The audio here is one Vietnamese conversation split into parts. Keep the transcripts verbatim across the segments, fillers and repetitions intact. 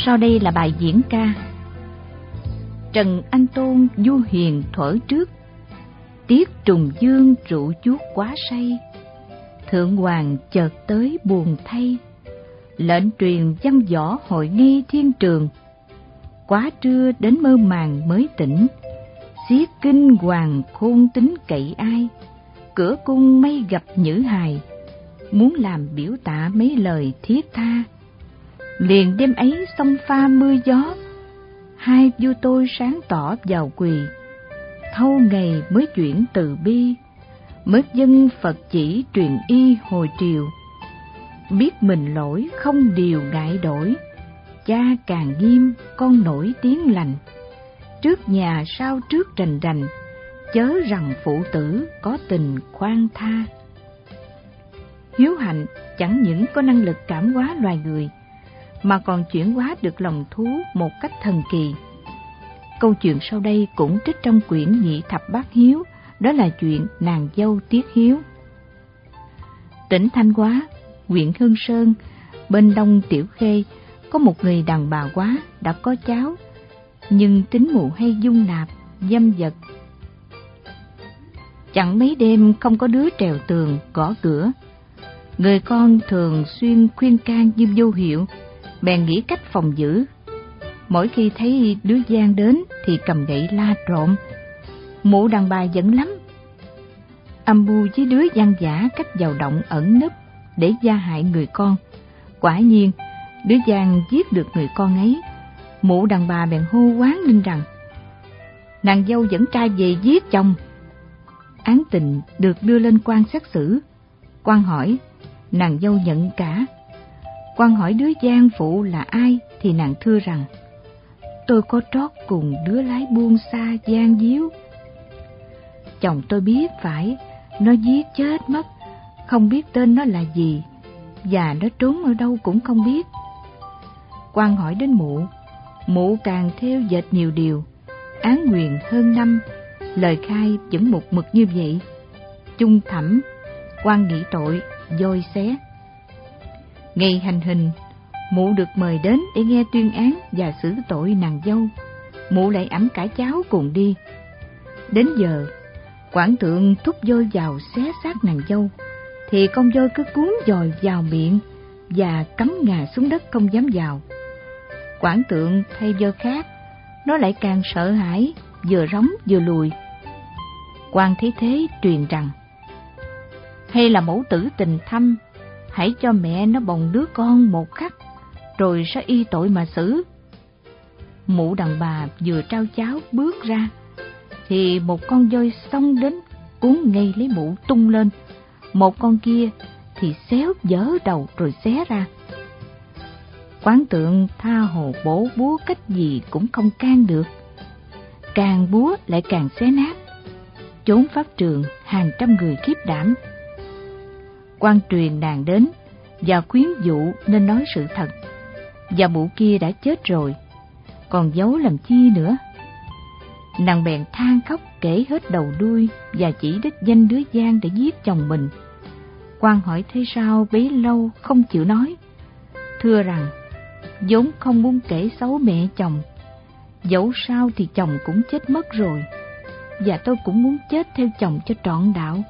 Sau đây là bài diễn ca. Trần Anh Tôn du hiền thuở trước, tiết trùng dương rượu chuốt quá say. Thượng hoàng chợt tới buồn thay, lệnh truyền văn võ hội nghi thiên trường. Quá trưa đến mơ màng mới tỉnh, xiết kinh hoàng khôn tính cậy ai. Cửa cung may gặp nhữ hài, muốn làm biểu tạ mấy lời thiết tha. Liền đêm ấy sông pha mưa gió, hai vua tôi sáng tỏ vào quỳ. Thâu ngày mới chuyển từ bi, mất dân Phật chỉ truyền y hồi triều. Biết mình lỗi không điều ngại đổi, cha càng nghiêm con nổi tiếng lành. Trước nhà sau trước rành rành, chớ rằng phụ tử có tình khoan tha. Hiếu hạnh chẳng những có năng lực cảm hóa loài người, mà còn chuyển hóa được lòng thú một cách thần kỳ. Câu chuyện sau đây cũng trích trong quyển Nhị Thập Bát Hiếu, đó là chuyện nàng dâu Tiết Hiếu. Tỉnh Thanh Hóa, huyện Hương Sơn, bên đông Tiểu Khê, có một người đàn bà quá đã có cháu, nhưng tính mụ hay dung nạp, dâm vật. Chẳng mấy đêm không có đứa trèo tường, gõ cửa. Người con thường xuyên khuyên can nhưng vô hiệu, bèn nghĩ cách phòng giữ. Mỗi khi thấy đứa gian đến thì cầm gậy la trộm. Mụ đàn bà giận lắm, âm mưu với đứa gian giả cách vào động ẩn nấp để gia hại người con. Quả nhiên đứa gian giết được người con ấy. Mụ đàn bà bèn hô oán lên rằng nàng dâu dẫn trai về giết chồng. Án tình được đưa lên quan xét xử. Quan hỏi, nàng dâu nhận cả. Quan hỏi đứa gian phụ là ai thì nàng thưa rằng tôi có trót cùng đứa lái buôn xa gian díu. Chồng tôi biết phải, nó giết chết mất, không biết tên nó là gì, và nó trốn ở đâu cũng không biết. Quan hỏi đến mụ, mụ càng theo dệt nhiều điều, án nguyền hơn năm, lời khai vẫn một mực như vậy. Chung thẩm, quan nghị tội, dôi xé. Ngày hành hình, mụ được mời đến để nghe tuyên án và xử tội nàng dâu. Mụ lại ẵm cả cháu cùng đi. Đến giờ, quản tượng thúc voi vào xé xác nàng dâu, thì con voi cứ cuốn dòi vào miệng và cắm ngà xuống đất không dám vào. Quản tượng thay voi khác, nó lại càng sợ hãi, vừa rống vừa lùi. Quan thấy thế truyền rằng hay là mẫu tử tình thâm, hãy cho mẹ nó bồng đứa con một khắc, rồi sẽ y tội mà xử. Mụ đàn bà vừa trao cháo bước ra, thì một con voi xông đến cuốn ngay lấy mụ tung lên. Một con kia thì xéo dở đầu rồi xé ra. Quán tượng tha hồ bổ búa cách gì cũng không can được, càng búa lại càng xé nát. Chốn pháp trường hàng trăm người khiếp đảm. Quan truyền nàng đến và khuyến dụ nên nói sự thật, và mụ kia đã chết rồi, còn giấu làm chi nữa. Nàng bèn than khóc kể hết đầu đuôi và chỉ đích danh đứa gian để giết chồng mình. Quan hỏi thế sao bấy lâu không chịu nói, thưa rằng vốn không muốn kể xấu mẹ chồng, dẫu sao thì chồng cũng chết mất rồi, và tôi cũng muốn chết theo chồng cho trọn đạo.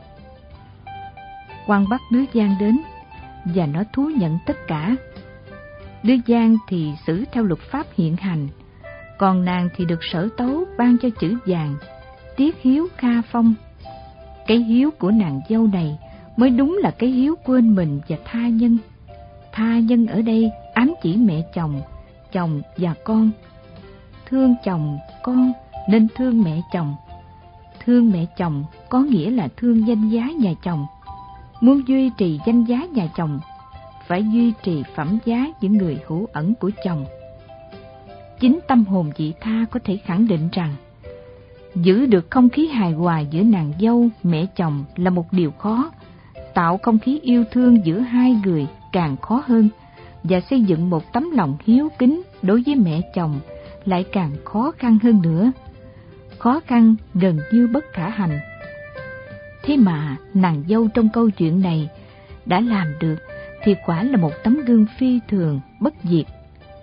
Quan bắt đứa gian đến và nó thú nhận tất cả. Đứa gian thì xử theo luật pháp hiện hành, còn nàng thì được sở tấu ban cho chữ vàng Tiết Hiếu Kha Phong. Cái hiếu của nàng dâu này mới đúng là cái hiếu quên mình và tha nhân. Tha nhân ở đây ám chỉ mẹ chồng, chồng và con. Thương chồng con nên thương mẹ chồng. Thương mẹ chồng có nghĩa là thương danh giá nhà chồng. Muốn duy trì danh giá nhà chồng, phải duy trì phẩm giá những người hữu ẩn của chồng. Chính tâm hồn vị tha có thể khẳng định rằng giữ được không khí hài hòa giữa nàng dâu, mẹ chồng là một điều khó, tạo không khí yêu thương giữa hai người càng khó hơn, và xây dựng một tấm lòng hiếu kính đối với mẹ chồng lại càng khó khăn hơn nữa. Khó khăn gần như bất khả hành. Thế mà nàng dâu trong câu chuyện này đã làm được thì quả là một tấm gương phi thường, bất diệt.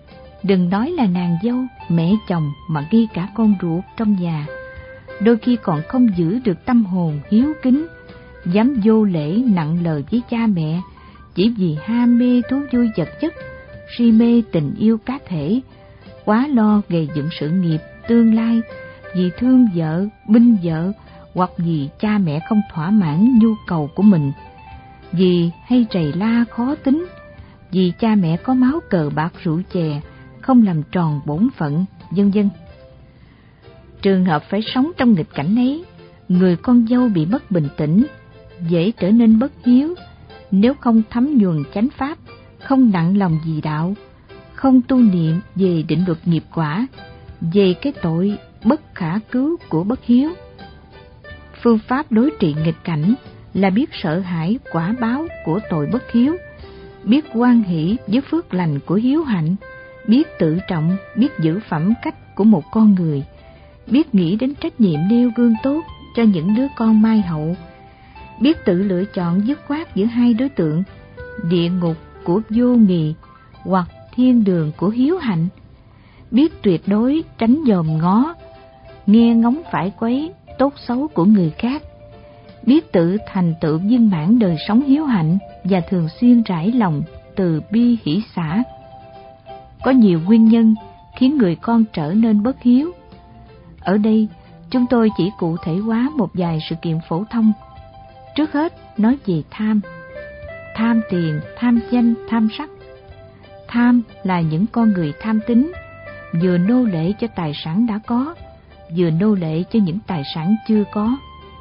Đừng nói là nàng dâu, mẹ chồng mà ngay cả con ruột trong nhà, đôi khi còn không giữ được tâm hồn hiếu kính, dám vô lễ nặng lời với cha mẹ, chỉ vì ham mê thú vui vật chất, si mê tình yêu cá thể, quá lo gây dựng sự nghiệp tương lai, vì thương vợ, binh vợ, hoặc vì cha mẹ không thỏa mãn nhu cầu của mình, vì hay rầy la khó tính, vì cha mẹ có máu cờ bạc rượu chè, không làm tròn bổn phận, vân vân. Trường hợp phải sống trong nghịch cảnh ấy, người con dâu bị mất bình tĩnh, dễ trở nên bất hiếu, nếu không thấm nhuần chánh pháp, không nặng lòng vì đạo, không tu niệm về định luật nghiệp quả, về cái tội bất khả cứu của bất hiếu. Phương pháp đối trị nghịch cảnh là biết sợ hãi quả báo của tội bất hiếu, biết hoan hỷ với phước lành của hiếu hạnh, biết tự trọng, biết giữ phẩm cách của một con người, biết nghĩ đến trách nhiệm nêu gương tốt cho những đứa con mai hậu, biết tự lựa chọn dứt khoát giữa hai đối tượng, địa ngục của vô nghị hoặc thiên đường của hiếu hạnh, biết tuyệt đối tránh dòm ngó, nghe ngóng phải quấy tốt xấu của người khác, biết tự thành tựu viên mãn đời sống hiếu hạnh và thường xuyên rải lòng từ bi hỷ xả. Có nhiều nguyên nhân khiến người con trở nên bất hiếu. Ở đây, chúng tôi chỉ cụ thể hóa một vài sự kiện phổ thông. Trước hết, nói về tham. Tham tiền, tham danh, tham sắc. Tham là những con người tham tính, vừa nô lệ cho tài sản đã có, vừa nô lệ cho những tài sản chưa có.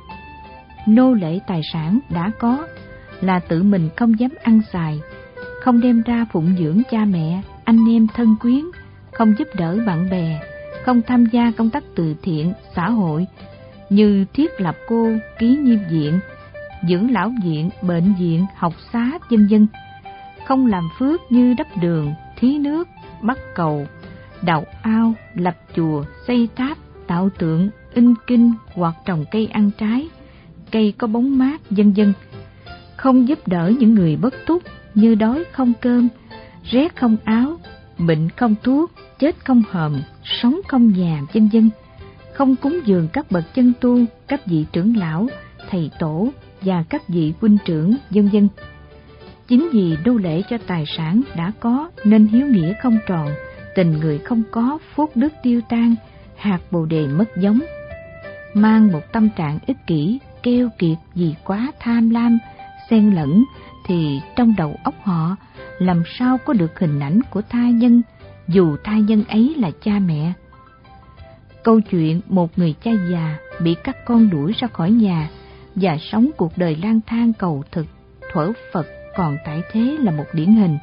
Nô lệ tài sản đã có là tự mình không dám ăn xài, không đem ra phụng dưỡng cha mẹ, anh em thân quyến, không giúp đỡ bạn bè, không tham gia công tác từ thiện, xã hội như thiết lập cô, ký nhiêm viện, dưỡng lão viện, bệnh viện, học xá, vân vân. Không làm phước như đắp đường, thí nước, bắt cầu, đào ao, lập chùa, xây tháp, tạo tượng, in kinh hoặc trồng cây ăn trái, cây có bóng mát, vân vân. Không giúp đỡ những người bất túc như đói không cơm, rét không áo, bệnh không thuốc, chết không hòm, sống không nhà, vân vân. Không cúng dường các bậc chân tu, các vị trưởng lão, thầy tổ và các vị huynh trưởng, vân vân. Chính vì đô lễ cho tài sản đã có nên hiếu nghĩa không tròn, tình người không có, phúc đức tiêu tan, hạt bồ đề mất giống. Mang một tâm trạng ích kỷ, keo kiệt vì quá tham lam, xen lẫn, thì trong đầu óc họ làm sao có được hình ảnh của tha nhân, dù tha nhân ấy là cha mẹ. Câu chuyện một người cha già bị các con đuổi ra khỏi nhà và sống cuộc đời lang thang cầu thực, thuở Phật còn tại thế là một điển hình.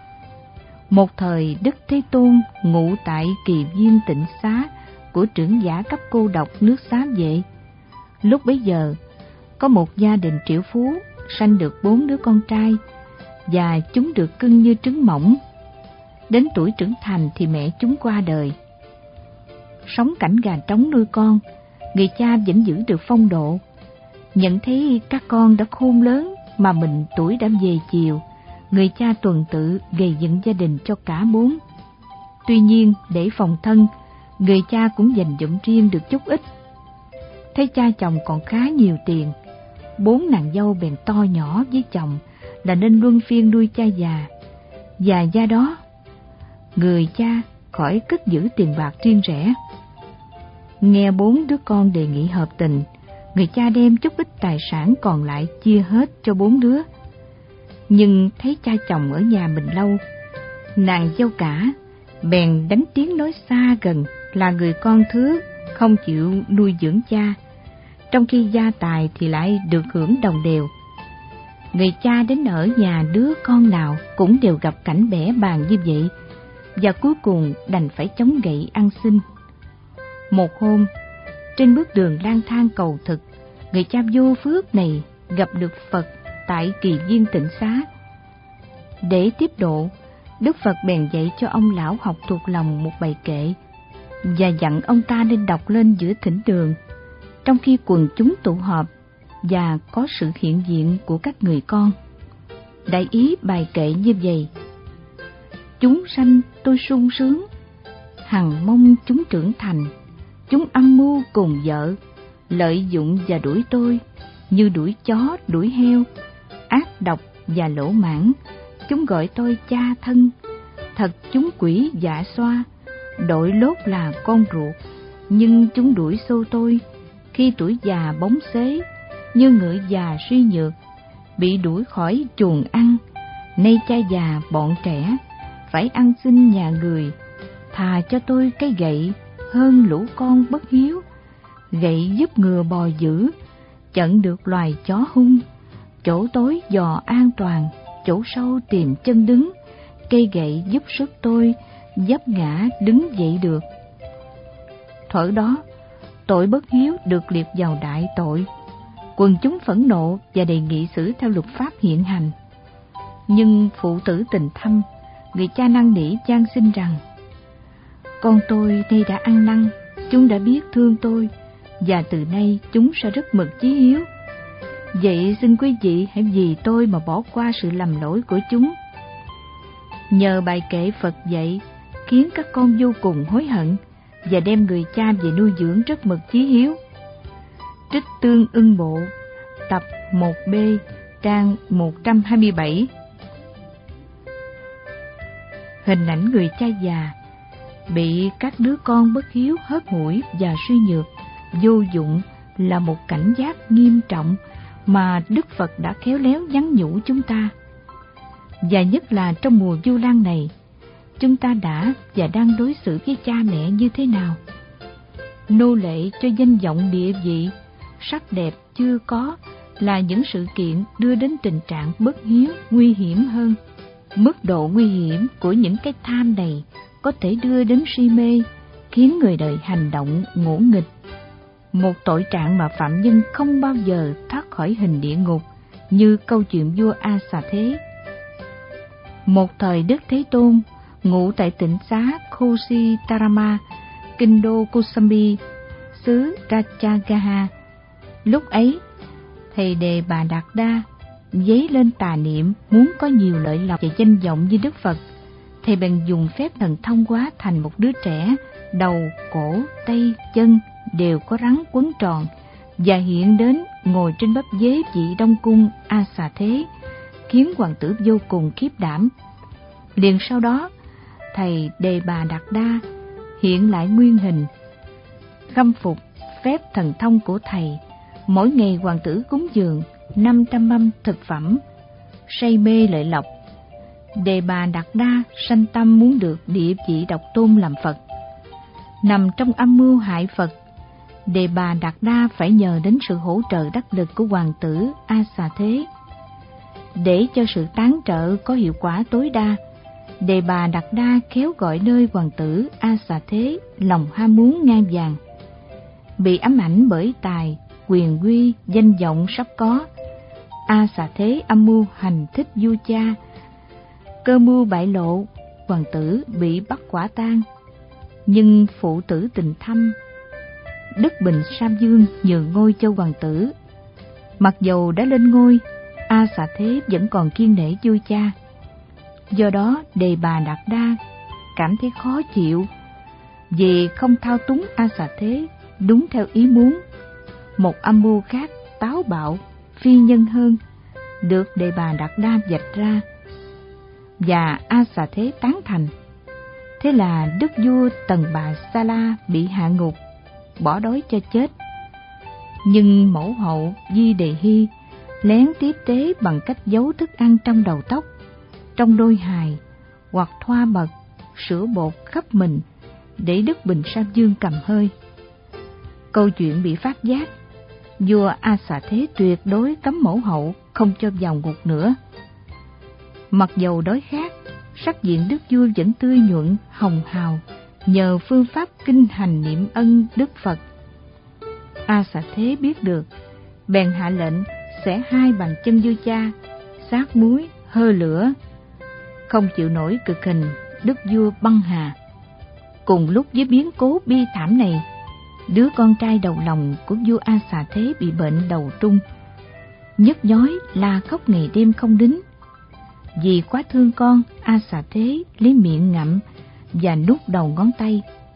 Một thời Đức Thế Tôn ngụ tại Kỳ Viên Tịnh Xá của trưởng giả cấp cô độc nước Xá Vệ. Lúc bấy giờ, có một gia đình triệu phú sanh được bốn đứa con trai, và chúng được cưng như trứng mỏng. Đến tuổi trưởng thành thì mẹ chúng qua đời. Sống cảnh gà trống nuôi con, người cha vẫn giữ được phong độ. Nhận thấy các con đã khôn lớn mà mình tuổi đã về chiều, người cha tuần tự gây dựng gia đình cho cả bốn. Tuy nhiên, để phòng thân, người cha cũng dành dụm riêng được chút ít. Thấy cha chồng còn khá nhiều tiền, bốn nàng dâu bèn to nhỏ với chồng là nên luân phiên nuôi cha già. Và do đó, người cha khỏi cất giữ tiền bạc riêng rẽ. Nghe bốn đứa con đề nghị hợp tình, người cha đem chút ít tài sản còn lại chia hết cho bốn đứa. Nhưng thấy cha chồng ở nhà mình lâu, nàng dâu cả bèn đánh tiếng nói xa gần là người con thứ không chịu nuôi dưỡng cha, trong khi gia tài thì lại được hưởng đồng đều. Người cha đến ở nhà đứa con nào cũng đều gặp cảnh bẽ bàng như vậy, và cuối cùng đành phải chống gậy ăn xin. Một hôm, trên bước đường lang thang cầu thực, người cha vô phước này gặp được Phật tại Kỳ Viên Tịnh Xá. Để tiếp độ, Đức Phật bèn dạy cho ông lão học thuộc lòng một bài kệ và dặn ông ta nên đọc lên giữa thỉnh đường, trong khi quần chúng tụ họp và có sự hiện diện của các người con. Đại ý bài kệ như vậy: chúng sanh tôi sung sướng, hằng mong chúng trưởng thành. Chúng âm mưu cùng vợ, lợi dụng và đuổi tôi như đuổi chó đuổi heo, ác độc và lỗ mãn. Chúng gọi tôi cha thân, thật chúng quỷ dạ xoa, đội lốt là con ruột. Nhưng chúng đuổi xô tôi khi tuổi già bóng xế, như ngựa già suy nhược, bị đuổi khỏi chuồng ăn. Nay cha già bọn trẻ phải ăn xin nhà người, thà cho tôi cái gậy hơn lũ con bất hiếu. Gậy giúp ngừa bò dữ, chặn được loài chó hung. Chỗ tối dò an toàn, chỗ sâu tìm chân đứng. Cây gậy giúp sức tôi vấp ngã đứng dậy được. Thuở đó, tội bất hiếu được liệt vào đại tội. Quần chúng phẫn nộ và đề nghị xử theo luật pháp hiện hành. Nhưng phụ tử tình thâm, người cha năn nỉ van xin rằng: con tôi nay đã ăn năn, chúng đã biết thương tôi, và từ nay chúng sẽ rất mực chí hiếu. Vậy xin quý vị hãy vì tôi mà bỏ qua sự lầm lỗi của chúng. Nhờ bài kệ Phật dạy khiến các con vô cùng hối hận và đem người cha về nuôi dưỡng rất mực chí hiếu. Trích Tương Ưng Bộ, tập một B, trang một trăm hai mươi bảy. Hình ảnh người cha già bị các đứa con bất hiếu hớt hủi và suy nhược, vô dụng là một cảnh giác nghiêm trọng mà Đức Phật đã khéo léo nhắn nhủ chúng ta. Và nhất là trong mùa Vu Lan này, chúng ta đã và đang đối xử với cha mẹ như thế nào? Nô lệ cho danh vọng địa vị, sắc đẹp chưa có là những sự kiện đưa đến tình trạng bất hiếu nguy hiểm hơn. Mức độ nguy hiểm của những cái tham này có thể đưa đến si mê, khiến người đời hành động ngỗ nghịch. Một tội trạng mà phạm nhân không bao giờ thoát khỏi hình địa ngục, như câu chuyện vua A Xà Thế. Một thời Đức Thế Tôn ngụ tại tỉnh xá Kositarama, kinh đô Kosambi, xứ Rajagaha. Lúc ấy, thầy Đề Bà Đạt Đa dấy lên tà niệm muốn có nhiều lợi lộc và danh vọng như Đức Phật. Thầy bèn dùng phép thần thông hóa thành một đứa trẻ, đầu, cổ, tay, chân đều có rắn quấn tròn, và hiện đến ngồi trên bắp dế vị Đông Cung A Xà Thế, khiến hoàng tử vô cùng khiếp đảm. Liền sau đó, thầy Đề Bà Đạt Đa hiện lại nguyên hình. Khâm phục phép thần thông của thầy, mỗi ngày hoàng tử cúng dường năm trăm mâm thực phẩm, say mê lợi lộc. Đề Bà Đạt Đa sanh tâm muốn được địa vị độc tôn làm Phật. Nằm trong âm mưu hại Phật, Đề Bà Đạt Đa phải nhờ đến sự hỗ trợ đắc lực của hoàng tử A Xà Thế. Để cho sự tán trợ có hiệu quả tối đa, Đề Bà Đạt Đa khéo gọi nơi hoàng tử A Xà Thế lòng ham muốn ngang vàng. Bị ám ảnh bởi tài, quyền uy, danh vọng sắp có, A Xà Thế âm mưu hành thích vua cha. Cơ mưu bại lộ, hoàng tử bị bắt quả tang. Nhưng phụ tử tình thâm, Đức Bình Sam Dương nhường ngôi cho hoàng tử. Mặc dầu đã lên ngôi, A Xà Thế vẫn còn kiêng nể vua cha. Do đó Đề Bà Đạt Đa cảm thấy khó chịu vì không thao túng A Xà Thế đúng theo ý muốn. Một âm mưu khác táo bạo, phi nhân hơn được Đề Bà Đạt Đa vạch ra, và A Xà Thế tán thành. Thế là đức vua Tần Bà Sa La bị hạ ngục, bỏ đói cho chết. Nhưng mẫu hậu Di Đề Hy lén tiếp tế bằng cách giấu thức ăn trong đầu tóc, trong đôi hài, hoặc thoa mật, sữa bột khắp mình để Đức Bình Sam Dương cầm hơi. Câu chuyện bị phát giác, vua A Xà Thế tuyệt đối cấm mẫu hậu không cho vào ngục nữa. Mặc dầu đói khát, sắc diện đức vua vẫn tươi nhuận, hồng hào nhờ phương pháp kinh hành niệm ân Đức Phật. A Xà Thế biết được, bèn hạ lệnh xẻ hai bàn chân vua cha, sát muối, hơ lửa. Không chịu nổi cực hình, đức vua băng hà. Cùng lúc với biến cố bi thảm này, đứa con trai đầu lòng của vua A Xà Thế bị bệnh đầu trung, nhức nhói la khóc ngày đêm không đính. Vì quá thương con, A Xà Thế lấy miệng ngậm và nuốt đầu ngón tay,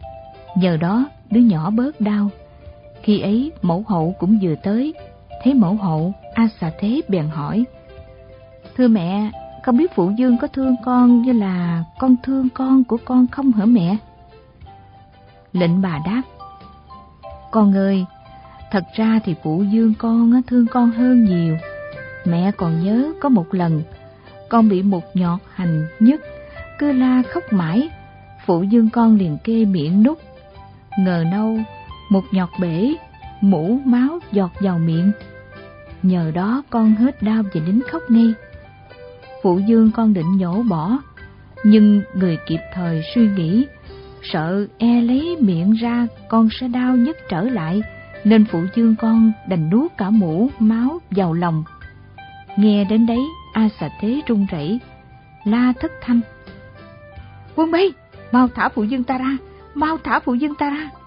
Nhờ đó đứa nhỏ bớt đau. Khi ấy mẫu hậu cũng vừa tới. Thấy mẫu hậu, A Xà Thế bèn hỏi: Thưa mẹ, không biết phụ vương có thương con như là con thương con của con không hả mẹ? Lệnh bà đáp: Con ơi, thật ra thì phụ vương con thương con hơn nhiều. Mẹ còn nhớ có một lần con bị một nhọt hành nhức, cứ la khóc mãi. Phụ vương con liền kê miệng nút. Ngờ đâu một nhọt bể, mũ máu giọt vào miệng. Nhờ đó con hết đau và nín khóc ngay. Phụ vương con định nhổ bỏ, nhưng người kịp thời suy nghĩ, sợ e lấy miệng ra con sẽ đau nhức trở lại, nên phụ vương con đành nuốt cả mũ máu vào lòng. Nghe đến đấy, A Xà Thế run rẩy, la thất thanh: Quân Bay, mau thả phụ vương ta ra, mau thả phụ vương ta ra.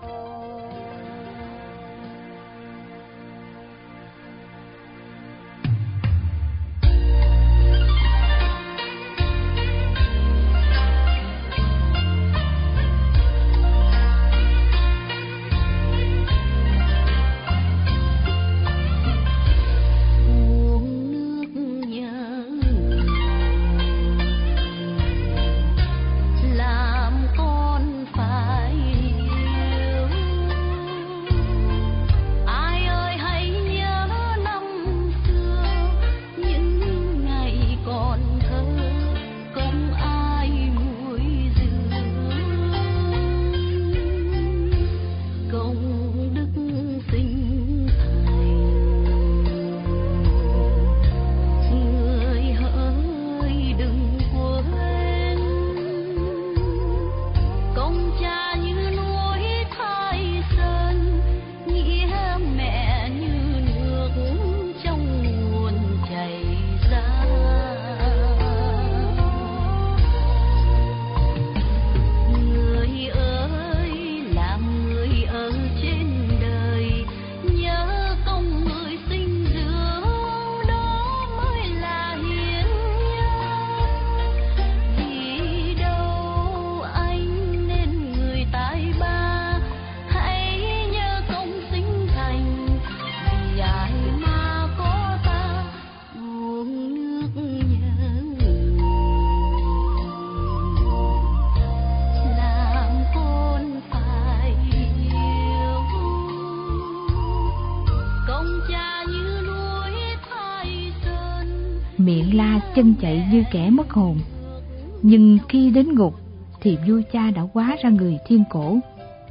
Miệng la chân chạy như kẻ mất hồn. Nhưng khi đến ngục thì vua cha đã hóa ra người thiên cổ.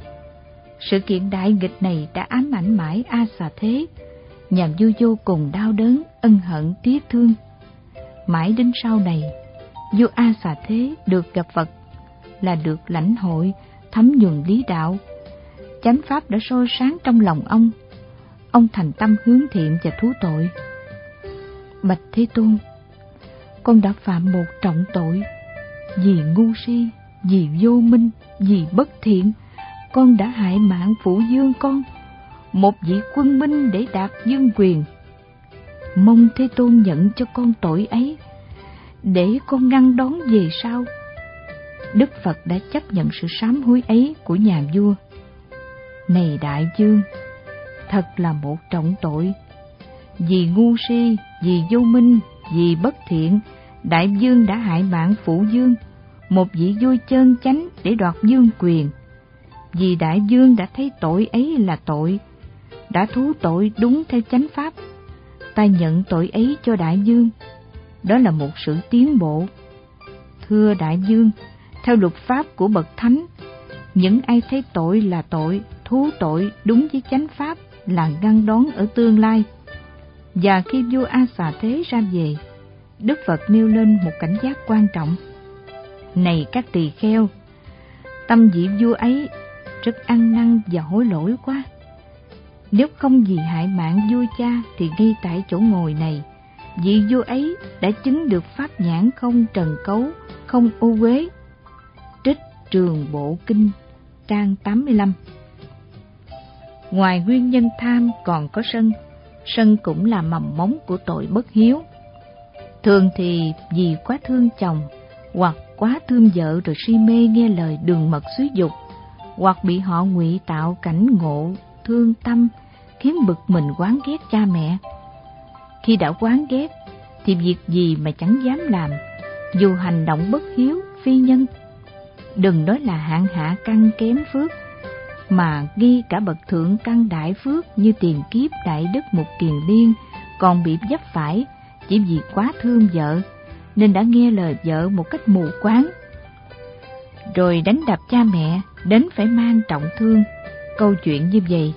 Sự kiện đại nghịch này đã ám ảnh mãi A Xà Thế. Nhà vua vô cùng đau đớn, ân hận tiếc thương. Mãi đến sau này, vua A Xà Thế được gặp Phật, là được lãnh hội thấm nhuần lý đạo. Chánh pháp đã soi sáng trong lòng ông. Ông thành tâm hướng thiện và thú tội. Bạch Thế Tôn, con đã phạm một trọng tội. Vì ngu si, vì vô minh, vì bất thiện, con đã hại mạng phụ vương con, một vị quân minh để đạt vương quyền. Mong Thế Tôn nhận cho con tội ấy, để con ngăn đón về sau. Đức Phật đã chấp nhận sự sám hối ấy của nhà vua. Này đại vương, thật là một trọng tội. Vì ngu si, vì vô minh, vì bất thiện, đại vương đã hại mạng phụ vương, một vị vua chân chánh để đoạt vương quyền. Vì đại vương đã thấy tội ấy là tội, đã thú tội đúng theo chánh pháp, ta nhận tội ấy cho đại vương. Đó là một sự tiến bộ. Thưa đại vương, theo luật pháp của bậc thánh, những ai thấy tội là tội, thú tội đúng với chánh pháp là ngăn đón ở tương lai. Và khi vua A Xà Thế ra về, Đức Phật nêu lên một cảnh giác quan trọng. Này các tỳ kheo, tâm vị vua ấy rất ăn năn và hối lỗi quá. Nếu không vì hại mạng vua cha thì ngay tại chỗ ngồi này, vị vua ấy đã chứng được pháp nhãn không trần cấu, không ô uế. Trích Trường Bộ Kinh, trang tám mươi lăm. Ngoài nguyên nhân tham còn có sân. Sân cũng là mầm móng của tội bất hiếu. Thường thì vì quá thương chồng hoặc quá thương vợ rồi si mê nghe lời đường mật xúi dục, hoặc bị họ ngụy tạo cảnh ngộ, thương tâm, khiến bực mình oán ghét cha mẹ. Khi đã oán ghét, thì việc gì mà chẳng dám làm, dù hành động bất hiếu, phi nhân. Đừng nói là hạng hạ căn kém phước, mà ngay cả bậc thượng căn đại phước như tiền kiếp đại đức Mục Kiền Liên còn bị vấp phải chỉ vì quá thương vợ, nên đã nghe lời vợ một cách mù quáng, rồi đánh đập cha mẹ đến phải mang trọng thương. Câu chuyện như vậy.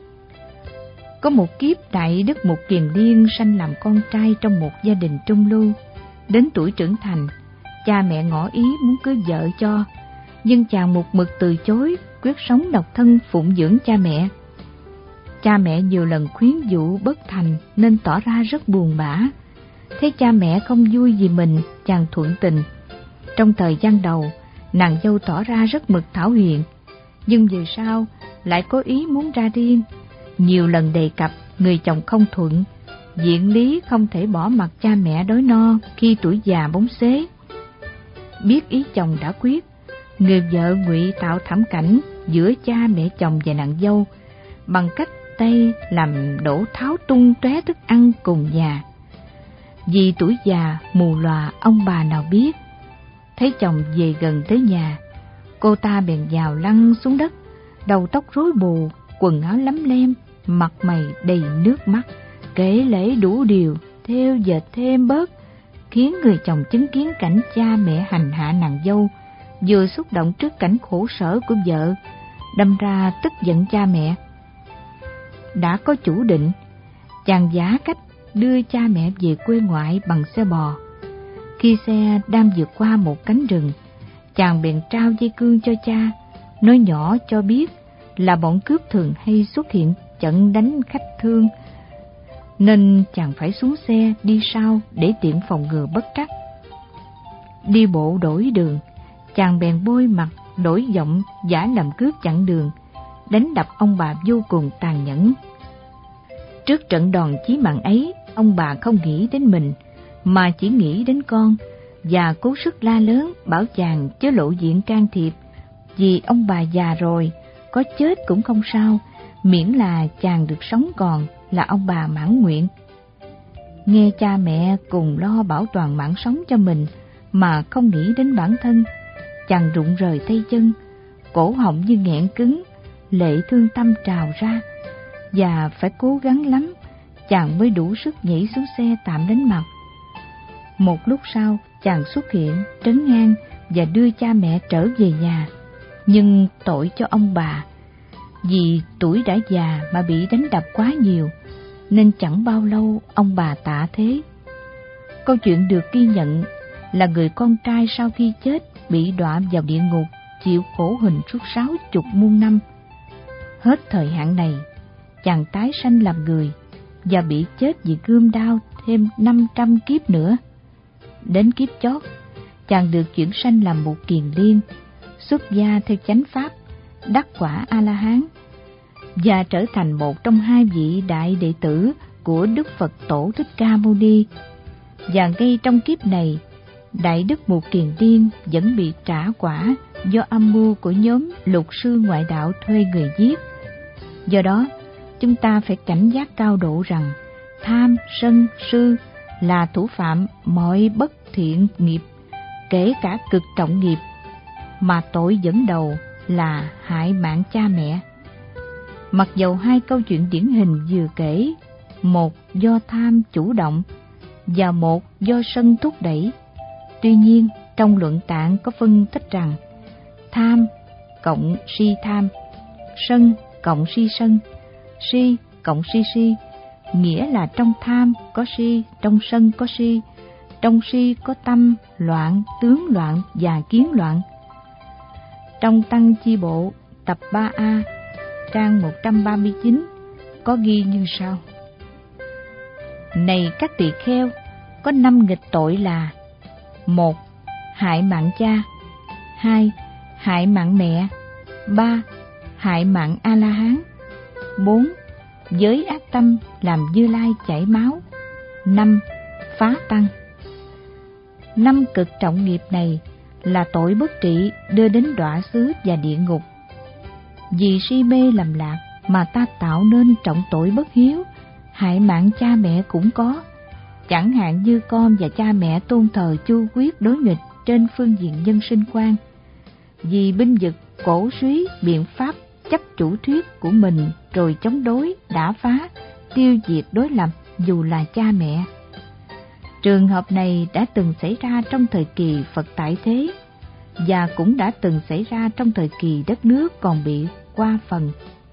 Có một kiếp đại đức Mục Kiền Liên sanh làm con trai trong một gia đình trung lưu. Đến tuổi trưởng thành, cha mẹ ngỏ ý muốn cưới vợ cho, nhưng chàng một mực từ chối, quyết sống độc thân phụng dưỡng cha mẹ. Cha mẹ nhiều lần khuyến dụ bất thành nên tỏ ra rất buồn bã. Thấy cha mẹ không vui vì mình, chàng thuận tình. Trong thời gian đầu, nàng dâu tỏ ra rất mực thảo hiền, nhưng về sau lại có ý muốn ra riêng. Nhiều lần đề cập người chồng không thuận, diện lý không thể bỏ mặc cha mẹ đói no khi tuổi già bóng xế. Biết ý chồng đã quyết, người vợ ngụy tạo thảm cảnh giữa cha mẹ chồng và nàng dâu bằng cách tay làm đổ tháo tung tóe thức ăn cùng nhà. Vì tuổi già mù lòa, ông bà nào biết. Thấy chồng về gần tới nhà, cô ta bèn nhào lăn xuống đất, đầu tóc rối bù, quần áo lấm lem, mặt mày đầy nước mắt, kể lể đủ điều, thêu dệt thêm bớt, khiến người chồng chứng kiến cảnh cha mẹ hành hạ nàng dâu, vừa xúc động trước cảnh khổ sở của vợ, đâm ra tức giận cha mẹ. Đã có chủ định, chàng giả cách đưa cha mẹ về quê ngoại bằng xe bò. Khi xe đang vượt qua một cánh rừng, chàng bèn trao dây cương cho cha, nói nhỏ cho biết là bọn cướp thường hay xuất hiện chặn đánh khách thương, nên chàng phải xuống xe đi sau để tiện phòng ngừa bất trắc. Đi bộ đổi đường, chàng bèn bôi mặt, đổi giọng giả làm cướp chặn đường, đánh đập ông bà vô cùng tàn nhẫn. Trước trận đòn chí mạng ấy, ông bà không nghĩ đến mình, mà chỉ nghĩ đến con, và cố sức la lớn bảo chàng chớ lộ diện can thiệp, vì ông bà già rồi, có chết cũng không sao, miễn là chàng được sống còn là ông bà mãn nguyện. Nghe cha mẹ cùng lo bảo toàn mạng sống cho mình mà không nghĩ đến bản thân, chàng rụng rời tay chân, cổ họng như nghẹn cứng, lệ thương tâm trào ra, và phải cố gắng lắm chàng mới đủ sức nhảy xuống xe tạm đánh mặt. Một lúc sau, chàng xuất hiện, trấn an và đưa cha mẹ trở về nhà. Nhưng tội cho ông bà, vì tuổi đã già mà bị đánh đập quá nhiều, nên chẳng bao lâu ông bà tạ thế. Câu chuyện được ghi nhận là người con trai sau khi chết bị đọa vào địa ngục, chịu khổ hình suốt sáu chục muôn năm. Hết thời hạn này, chàng tái sanh làm người và bị chết vì gươm đao thêm năm trăm kiếp nữa. Đến kiếp chót, chàng được chuyển sanh làm một kiền liên, xuất gia theo chánh pháp, đắc quả A-la-hán, và trở thành một trong hai vị đại đệ tử của Đức Phật Tổ Thích Ca Mâu Ni. Và ngay trong kiếp này, đại đức Mục Kiền Liên vẫn bị trả quả do âm mưu của nhóm lục sư ngoại đạo thuê người giết. Do đó, chúng ta phải cảnh giác cao độ rằng tham, sân, sư là thủ phạm mọi bất thiện nghiệp, kể cả cực trọng nghiệp, mà tội dẫn đầu là hại mạng cha mẹ. Mặc dầu hai câu chuyện điển hình vừa kể, một do tham chủ động và một do sân thúc đẩy, tuy nhiên trong luận tạng có phân tích rằng tham cộng si tham, sân cộng si sân, si cộng si si, nghĩa là trong tham có si, trong sân có si, trong si có tâm loạn, tướng loạn và kiến loạn. Trong Tăng Chi Bộ tập ba A, trang một trăm ba mươi chín có ghi như sau: Này các tỳ kheo, có năm nghịch tội là: một. Hại mạng cha. Hai. Hại mạng mẹ. Ba. Hại mạng A-la-hán. Bốn. Giới ác tâm làm Như Lai chảy máu. Năm. Phá tăng. Năm cực trọng nghiệp này là tội bất trị đưa đến đọa xứ và địa ngục. Vì si mê lầm lạc mà ta tạo nên trọng tội bất hiếu, hại mạng cha mẹ cũng có. Chẳng hạn như con và cha mẹ tôn thờ Chu Quyết đối nghịch trên phương diện nhân sinh quan. Vì binh vực, cổ suý, biện pháp, chấp chủ thuyết của mình rồi chống đối, đả phá, tiêu diệt đối lập dù là cha mẹ. Trường hợp này đã từng xảy ra trong thời kỳ Phật tại thế, và cũng đã từng xảy ra trong thời kỳ đất nước còn bị qua phần.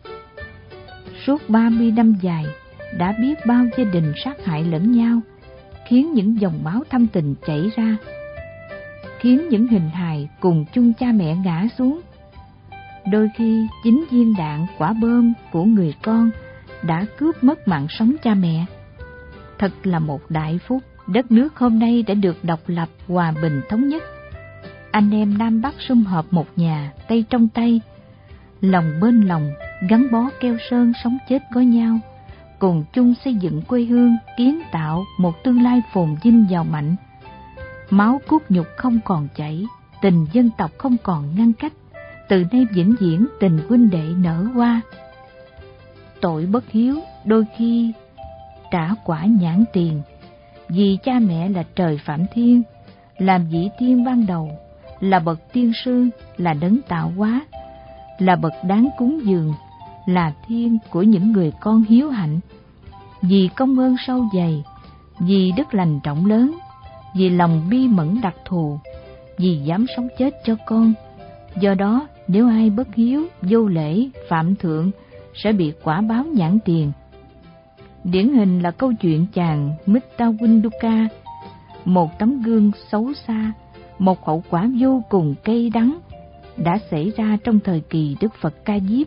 Suốt ba mươi năm dài, đã biết bao gia đình sát hại lẫn nhau, khiến những dòng máu thâm tình chảy ra, khiến những hình hài cùng chung cha mẹ ngã xuống. Đôi khi chính viên đạn quả bom của người con đã cướp mất mạng sống cha mẹ. Thật là một đại phúc, đất nước hôm nay đã được độc lập, hòa bình, thống nhất. Anh em Nam Bắc sum họp một nhà, tay trong tay, lòng bên lòng, gắn bó keo sơn, sống chết có nhau, cùng chung xây dựng quê hương, kiến tạo một tương lai phồn vinh giàu mạnh. Máu cốt nhục không còn chảy, tình dân tộc không còn ngăn cách, từ nay vĩnh viễn tình huynh đệ nở hoa. Tội bất hiếu đôi khi trả quả nhãn tiền, vì cha mẹ là trời phạm thiên, làm vị tiên ban đầu, là bậc tiên sư, là đấng tạo hóa, là bậc đáng cúng dường, là thiên của những người con hiếu hạnh. Vì công ơn sâu dày, vì đức lành trọng lớn, vì lòng bi mẫn đặc thù, vì dám sống chết cho con. Do đó, nếu ai bất hiếu, vô lễ, phạm thượng sẽ bị quả báo nhãn tiền. Điển hình là câu chuyện chàng Mittawinduka, một tấm gương xấu xa, một hậu quả vô cùng cay đắng đã xảy ra trong thời kỳ Đức Phật Ca Diếp.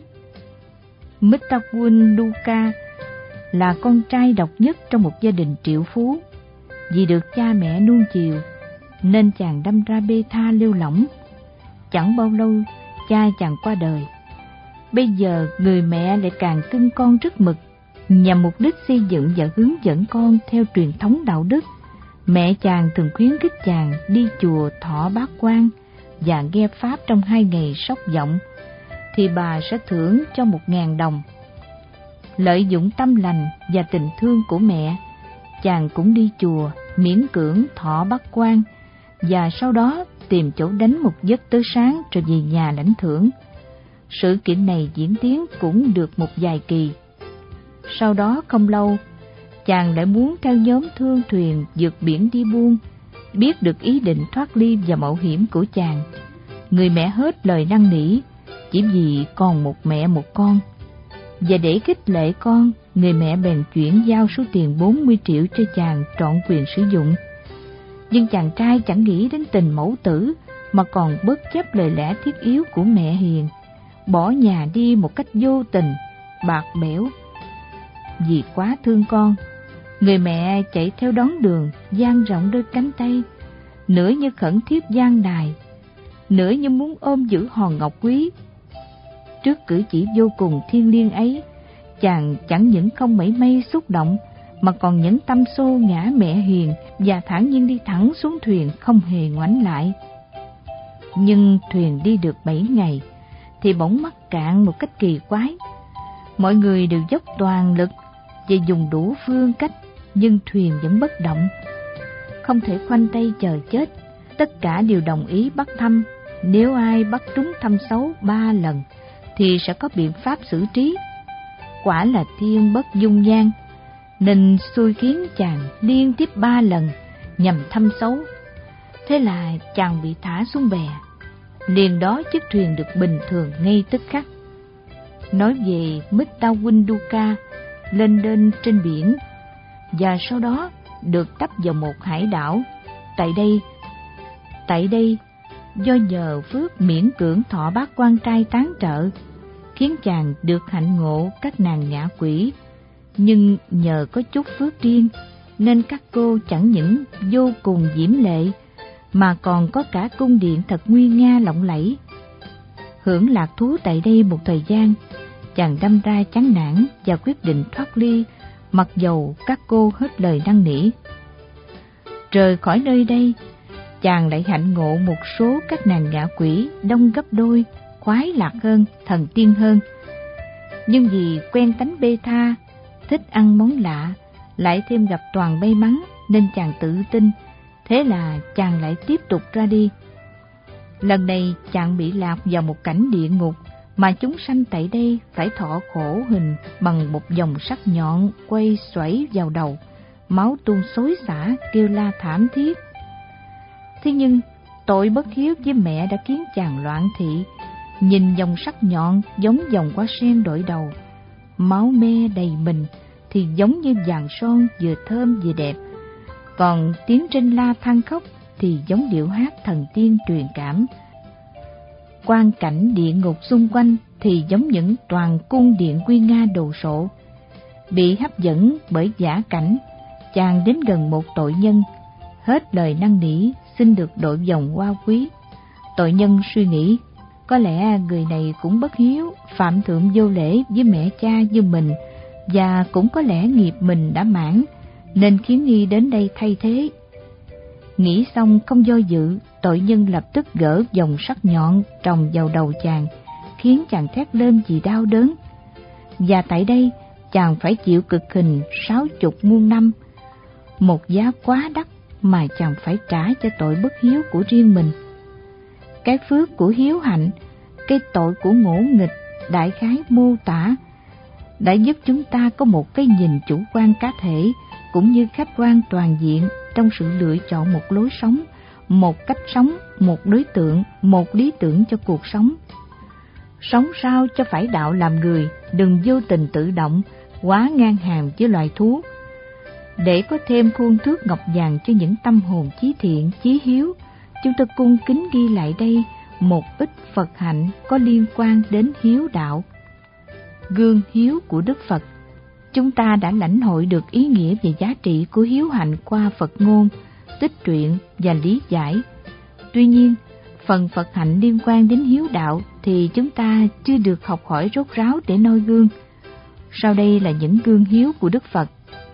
Mittawinduka là con trai độc nhất trong một gia đình triệu phú. Vì được cha mẹ nuông chiều nên chàng đâm ra bê tha lêu lỏng. Chẳng bao lâu cha chàng qua đời. Bây giờ người mẹ lại càng cưng con rất mực, nhằm mục đích xây dựng và hướng dẫn con theo truyền thống đạo đức. Mẹ chàng thường khuyến khích chàng đi chùa thọ bát quan và nghe pháp trong hai ngày sóc vọng, thì bà sẽ thưởng cho một ngàn đồng. Lợi dụng tâm lành và tình thương của mẹ, chàng cũng đi chùa miễn cưỡng thọ bát quan, và sau đó tìm chỗ đánh một giấc tới sáng rồi về nhà lãnh thưởng. Sự kiện này diễn tiến cũng được một vài kỳ. Sau đó không lâu, chàng lại muốn theo nhóm thương thuyền vượt biển đi buôn. Biết được ý định thoát ly và mạo hiểm của chàng, người mẹ hết lời năn nỉ, chỉ vì còn một mẹ một con. Và để khích lệ con, người mẹ bèn chuyển giao số tiền bốn mươi triệu cho chàng trọn quyền sử dụng. Nhưng chàng trai chẳng nghĩ đến tình mẫu tử, mà còn bất chấp lời lẽ thiết yếu của mẹ hiền, bỏ nhà đi một cách vô tình, bạc bẽo. Vì quá thương con, người mẹ chạy theo đón đường, dang rộng đôi cánh tay, nửa như khẩn thiết gian đài, nửa như muốn ôm giữ hòn ngọc quý. Trước cử chỉ vô cùng thiêng liêng ấy, chàng chẳng những không mảy may xúc động, mà còn nhẫn tâm xô ngã mẹ hiền và thản nhiên đi thẳng xuống thuyền, không hề ngoảnh lại. Nhưng thuyền đi được bảy ngày thì bỗng mắc cạn một cách kỳ quái. Mọi người đều dốc toàn lực và dùng đủ phương cách, nhưng thuyền vẫn bất động. Không thể khoanh tay chờ chết, tất cả đều đồng ý bắt thăm. Nếu ai bắt trúng thăm xấu ba lần thì sẽ có biện pháp xử trí. Quả là thiên bất dung nhan, nên xui khiến chàng liên tiếp ba lần nhằm thăm xấu. Thế là chàng bị thả xuống bè. Liền đó chiếc thuyền được bình thường ngay tức khắc. Nói về Mittawinduka lên đên trên biển, và sau đó được tấp vào một hải đảo. Tại đây, tại đây do nhờ phước miễn cưỡng thọ bát quan trai tán trợ, khiến chàng được hạnh ngộ các nàng ngạ quỷ. Nhưng nhờ có chút phước riêng nên các cô chẳng những vô cùng diễm lệ, mà còn có cả cung điện thật nguy nga lộng lẫy. Hưởng lạc thú tại đây một thời gian, chàng đâm ra chán nản và quyết định thoát ly, mặc dầu các cô hết lời năn nỉ. Rời khỏi nơi đây, chàng lại hạnh ngộ một số các nàng ngạ quỷ đông gấp đôi, khoái lạc hơn, thần tiên hơn. Nhưng vì quen tánh bê tha, thích ăn món lạ, lại thêm gặp toàn may mắn nên chàng tự tin, thế là chàng lại tiếp tục ra đi. Lần này chàng bị lạc vào một cảnh địa ngục mà chúng sanh tại đây phải thọ khổ hình bằng một dòng sắc nhọn quay xoáy vào đầu, máu tuôn xối xả, kêu la thảm thiết. Thế nhưng tội bất hiếu với mẹ đã khiến chàng loạn thị, nhìn dòng sắc nhọn giống dòng hoa sen đội đầu, máu me đầy mình thì giống như vàng son vừa thơm vừa đẹp, còn tiếng rên la than khóc thì giống điệu hát thần tiên truyền cảm. Quang cảnh địa ngục xung quanh thì giống những toàn cung điện nguy nga đồ sộ. Bị hấp dẫn bởi giả cảnh, chàng đến gần một tội nhân, hết lời năn nỉ xin được đội vòng hoa quý. Tội nhân suy nghĩ, có lẽ người này cũng bất hiếu, phạm thượng vô lễ với mẹ cha như mình, và cũng có lẽ nghiệp mình đã mãn nên khiến y đến đây thay thế. Nghĩ xong không do dự, tội nhân lập tức gỡ dòng sắc nhọn trồng vào đầu chàng, khiến chàng thét lên vì đau đớn. Và tại đây chàng phải chịu cực hình sáu chục muôn năm, một giá quá đắt mà chàng phải trả cho tội bất hiếu của riêng mình. Cái phước của hiếu hạnh, cái tội của ngỗ nghịch, đại khái mô tả đã giúp chúng ta có một cái nhìn chủ quan cá thể cũng như khách quan toàn diện trong sự lựa chọn một lối sống, một cách sống, một đối tượng, một lý tưởng cho cuộc sống. Sống sao cho phải đạo làm người, đừng vô tình tự động, quá ngang hàng với loài thú. Để có thêm khuôn thước ngọc vàng cho những tâm hồn chí thiện, chí hiếu, chúng tôi cung kính ghi lại đây một ít Phật hạnh có liên quan đến hiếu đạo. Gương hiếu của Đức Phật. Chúng ta đã lãnh hội được ý nghĩa về giá trị của hiếu hạnh qua Phật ngôn, tích truyện và lý giải. Tuy nhiên, phần Phật hạnh liên quan đến hiếu đạo thì chúng ta chưa được học hỏi rốt ráo để noi gương. Sau đây là những gương hiếu của Đức Phật.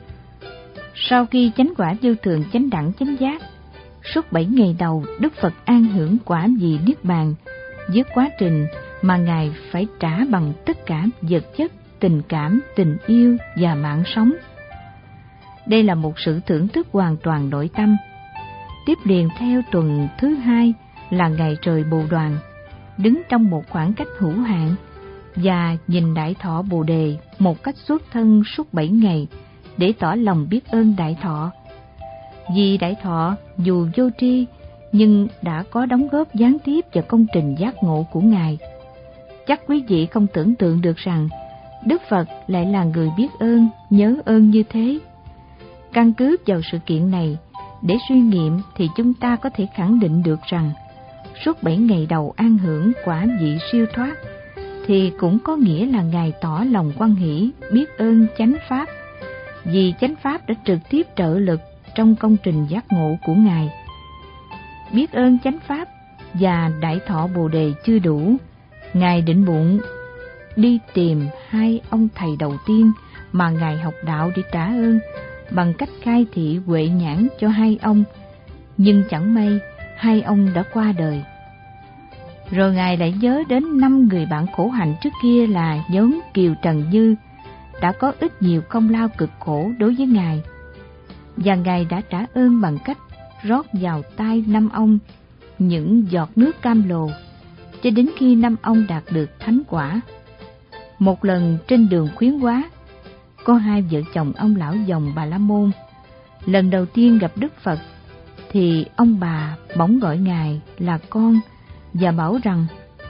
Sau khi chánh quả vô thường chánh đẳng chánh giác, suốt bảy ngày đầu Đức Phật an hưởng quả vị niết bàn, với quá trình mà Ngài phải trả bằng tất cả vật chất, tình cảm, tình yêu và mạng sống. Đây là một sự thưởng thức hoàn toàn nội tâm. Tiếp liền theo tuần thứ hai là ngày trời Bồ Đoàn, đứng trong một khoảng cách hữu hạn và nhìn Đại Thọ Bồ Đề một cách xuất thân suốt bảy ngày để tỏ lòng biết ơn Đại Thọ. Vì Đại Thọ dù vô tri nhưng đã có đóng góp gián tiếp vào công trình giác ngộ của Ngài. Chắc quý vị không tưởng tượng được rằng Đức Phật lại là người biết ơn, nhớ ơn như thế. Căn cứ vào sự kiện này, để suy nghiệm thì chúng ta có thể khẳng định được rằng suốt bảy ngày đầu an hưởng quả vị siêu thoát thì cũng có nghĩa là Ngài tỏ lòng hoan hỷ, biết ơn chánh Pháp, vì chánh Pháp đã trực tiếp trợ lực trong công trình giác ngộ của Ngài. Biết ơn chánh Pháp và Đại Thọ Bồ Đề chưa đủ, Ngài định bụng đi tìm hai ông thầy đầu tiên mà Ngài học đạo để trả ơn bằng cách khai thị huệ nhãn cho hai ông, nhưng chẳng may hai ông đã qua đời. Rồi Ngài lại nhớ đến năm người bạn khổ hạnh trước kia là nhóm Kiều Trần Như đã có ít nhiều công lao cực khổ đối với Ngài, và Ngài đã trả ơn bằng cách rót vào tai năm ông những giọt nước cam lồ cho đến khi năm ông đạt được thánh quả. Một lần trên đường Khuyến Hóa, có hai vợ chồng ông lão dòng Bà La Môn lần đầu tiên gặp Đức Phật thì ông bà bỗng gọi Ngài là con và bảo rằng: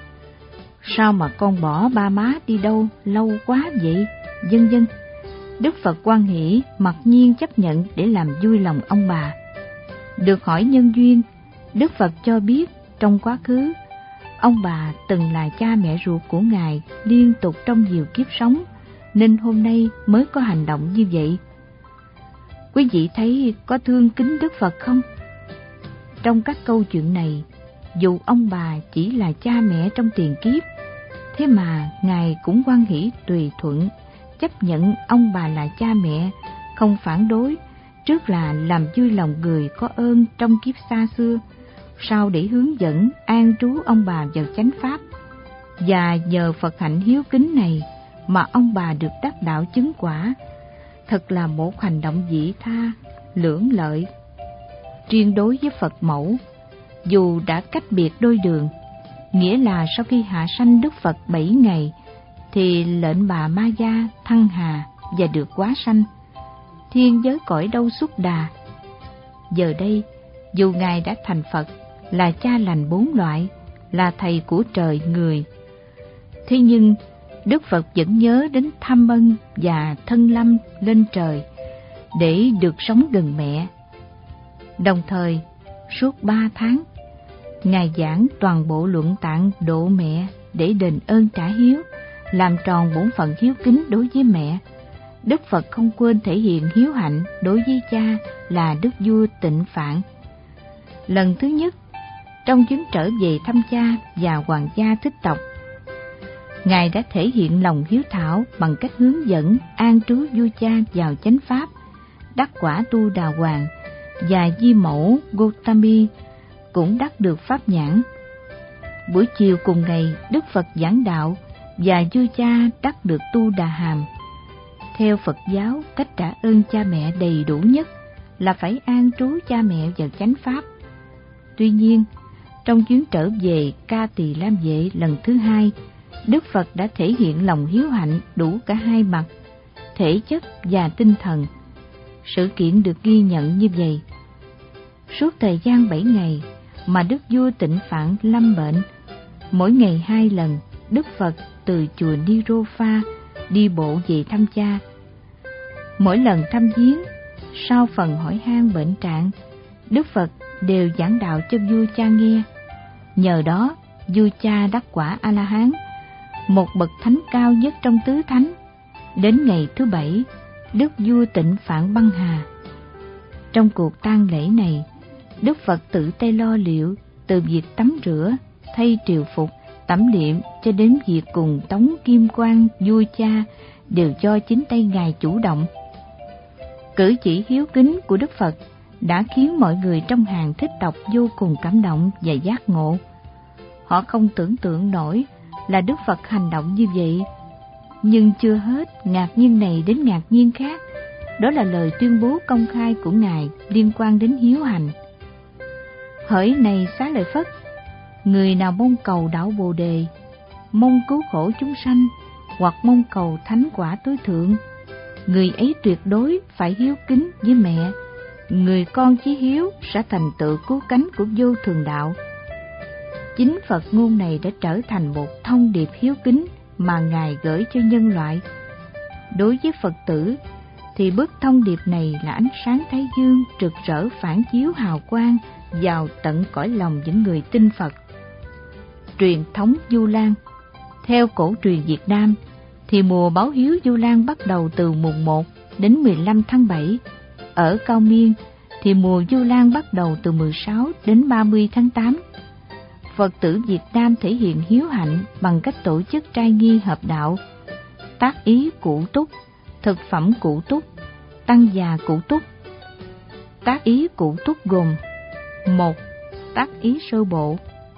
sao mà con bỏ ba má đi đâu lâu quá vậy, vân vân. Đức Phật hoan hỷ mặc nhiên chấp nhận để làm vui lòng ông bà. Được hỏi nhân duyên, Đức Phật cho biết trong quá khứ ông bà từng là cha mẹ ruột của Ngài liên tục trong nhiều kiếp sống, nên hôm nay mới có hành động như vậy. Quý vị thấy có thương kính Đức Phật không? Trong các câu chuyện này, dù ông bà chỉ là cha mẹ trong tiền kiếp, thế mà Ngài cũng hoan hỷ tùy thuận, chấp nhận ông bà là cha mẹ, không phản đối, trước là làm vui lòng người có ơn trong kiếp xa xưa, sau để hướng dẫn an trú ông bà vào chánh Pháp. và nhờ Phật hạnh hiếu kính này mà ông bà được đắc đạo chứng quả. Thật là một hành động vị tha, lưỡng lợi. Riêng đối với Phật mẫu, dù đã cách biệt đôi đường, nghĩa là sau khi hạ sanh Đức Phật bảy ngày, thì lệnh bà Ma Gia thăng hà và được quá sanh, thiên giới cõi đâu Xuất Đà. Giờ đây, dù Ngài đã thành Phật, là cha lành bốn loại, là thầy của trời người, thế nhưng Đức Phật vẫn nhớ đến thăm ân và thân lâm lên trời để được sống gần mẹ. Đồng thời, suốt ba tháng, Ngài giảng toàn bộ luận tạng độ mẹ để đền ơn trả hiếu, làm tròn bổn phận hiếu kính đối với mẹ. Đức Phật không quên thể hiện hiếu hạnh đối với cha là Đức vua Tịnh Phạn. Lần thứ nhất, trong chuyến trở về thăm cha và hoàng gia Thích Tộc, Ngài đã thể hiện lòng hiếu thảo bằng cách hướng dẫn an trú vua cha vào chánh pháp, đắc quả Tu Đà Hoàng, và di mẫu Gotami cũng đắc được pháp nhãn. Buổi chiều cùng ngày, Đức Phật giảng đạo và vua cha đắc được Tu Đà Hàm. Theo Phật giáo, cách trả ơn cha mẹ đầy đủ nhất là phải an trú cha mẹ vào chánh pháp. Tuy nhiên, trong chuyến trở về Ca Tỳ Lam Vệ lần thứ hai, Đức Phật đã thể hiện lòng hiếu hạnh đủ cả hai mặt, thể chất và tinh thần. Sự kiện được ghi nhận như vậy. Suốt thời gian bảy ngày mà Đức vua Tịnh Phạn lâm bệnh, mỗi ngày hai lần, Đức Phật từ chùa Niropa đi bộ về thăm cha. Mỗi lần thăm viếng, sau phần hỏi han bệnh trạng, Đức Phật đều giảng đạo cho vua cha nghe. Nhờ đó, vua cha đắc quả A-la-hán, một bậc thánh cao nhất trong tứ thánh. Đến ngày thứ bảy, Đức vua Tịnh Phạn băng hà. Trong cuộc tang lễ này, Đức Phật tự tay lo liệu, từ việc tắm rửa, thay triều phục, tẩm liệm cho đến việc cùng tống kim quan vua cha đều do chính tay Ngài chủ động. Cử chỉ hiếu kính của Đức Phật đã khiến mọi người trong hàng Thích Tộc vô cùng cảm động và giác ngộ. Họ không tưởng tượng nổi là Đức Phật hành động như vậy. Nhưng chưa hết, ngạc nhiên này đến ngạc nhiên khác. Đó là lời tuyên bố công khai của Ngài liên quan đến hiếu hành. Hỡi này Xá Lợi Phất, người nào mong cầu đạo Bồ Đề, mong cứu khổ chúng sanh, hoặc mong cầu thánh quả tối thượng, người ấy tuyệt đối phải hiếu kính với mẹ. Người con chí hiếu sẽ thành tựu cứu cánh của vô thường đạo. Chính Phật ngôn này đã trở thành một thông điệp hiếu kính mà Ngài gửi cho nhân loại. Đối với Phật tử thì bức thông điệp này là ánh sáng thái dương rực rỡ phản chiếu hào quang vào tận cõi lòng những người tin Phật. Truyền thống Vu Lan. Theo cổ truyền Việt Nam thì mùa báo hiếu Vu Lan bắt đầu từ mùng một đến mười lăm tháng bảy. Ở Cao Miên thì mùa Vu Lan bắt đầu từ mười sáu đến ba mươi tháng tám. Phật tử Việt Nam thể hiện hiếu hạnh bằng cách tổ chức trai nghi hợp đạo, tác ý cụ túc, thực phẩm cụ túc, tăng già cụ túc. Tác ý cụ túc gồm: một. Tác ý sơ bộ,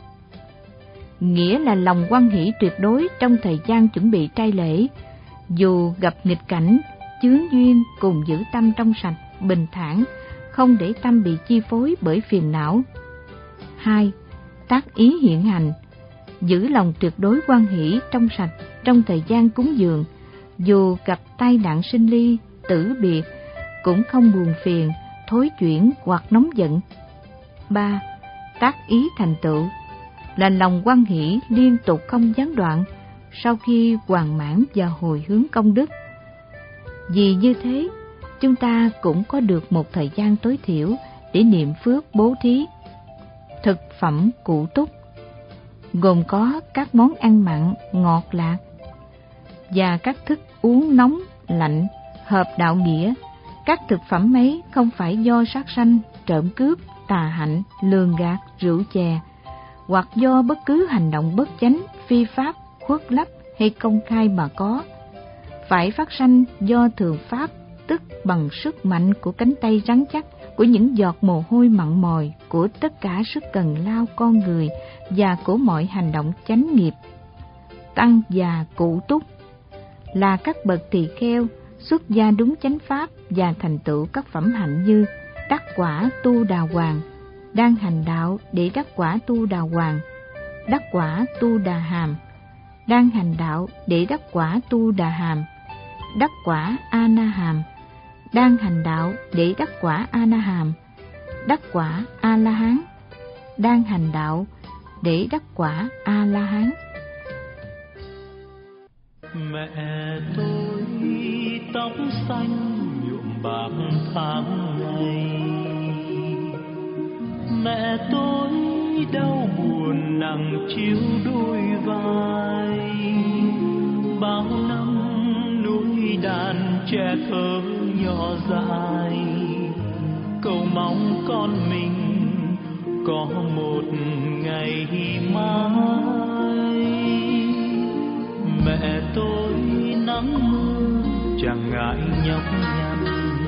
nghĩa là lòng hoan hỷ tuyệt đối trong thời gian chuẩn bị trai lễ, dù gặp nghịch cảnh, chướng duyên, cùng giữ tâm trong sạch, bình thản, không để tâm bị chi phối bởi phiền não. Hai. Tác ý hiện hành, giữ lòng tuyệt đối hoan hỷ trong sạch trong thời gian cúng dường, dù gặp tai nạn sinh ly, tử biệt, cũng không buồn phiền, thối chuyển hoặc nóng giận. Ba. Tác ý thành tựu, là lòng hoan hỷ liên tục không gián đoạn sau khi hoàn mãn và hồi hướng công đức. Vì như thế, chúng ta cũng có được một thời gian tối thiểu để niệm phước bố thí. Thực phẩm cụ túc gồm có các món ăn mặn, ngọt lạc và các thức uống nóng, lạnh, hợp đạo nghĩa. Các thực phẩm ấy không phải do sát sanh, trộm cướp, tà hạnh, lường gạt, rượu chè, hoặc do bất cứ hành động bất chánh, phi pháp, khuất lấp hay công khai mà có. Phải phát sanh do thường pháp, tức bằng sức mạnh của cánh tay rắn chắc, của những giọt mồ hôi mặn mòi, của tất cả sức cần lao con người và của mọi hành động chánh nghiệp. tăng già cụ túc, là các bậc tỳ kheo xuất gia đúng chánh pháp và thành tựu các phẩm hạnh như đắc quả tu đà hoàng, đang hành đạo để đắc quả tu đà hoàng, đắc quả tu đà hàm, đang hành đạo để đắc quả tu đà hàm, đắc quả a na hàm, đang hành đạo để đắc quả a na hàm, đắc quả a la hán, đang hành đạo để đắc quả a la hán. Mẹ tôi tóc xanh nhuộm bạc tháng ngày, mẹ tôi đau buồn nặng chiếu đôi vai, bao năm nuôi đàn trẻ thơ nhỏ dài, cầu mong con mình có một ngày mai. Mẹ tôi nắng mưa chẳng ngại nhọc nhằn,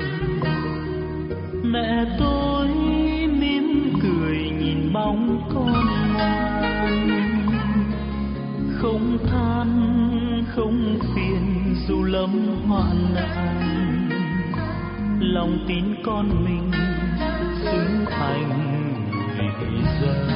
mẹ tôi mỉm cười nhìn bóng con ngoan, không than không phiền dù lắm hoạn nạn, lòng tin con mình xứng thành người dân.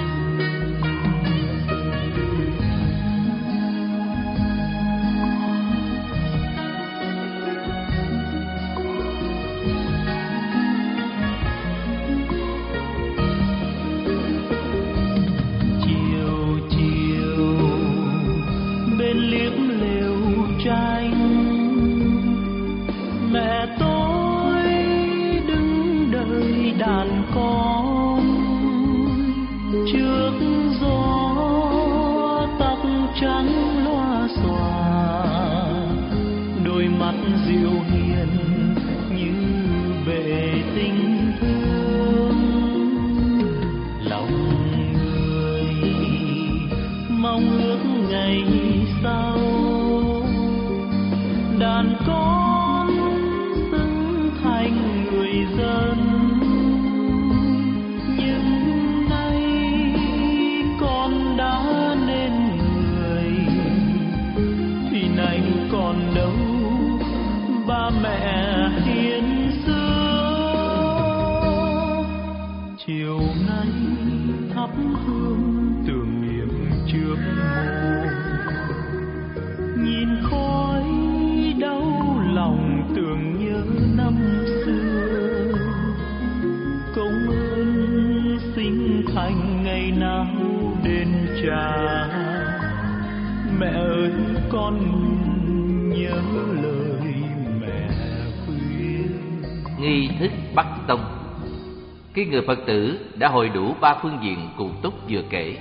Khi người Phật tử đã hội đủ ba phương diện cụ túc vừa kể,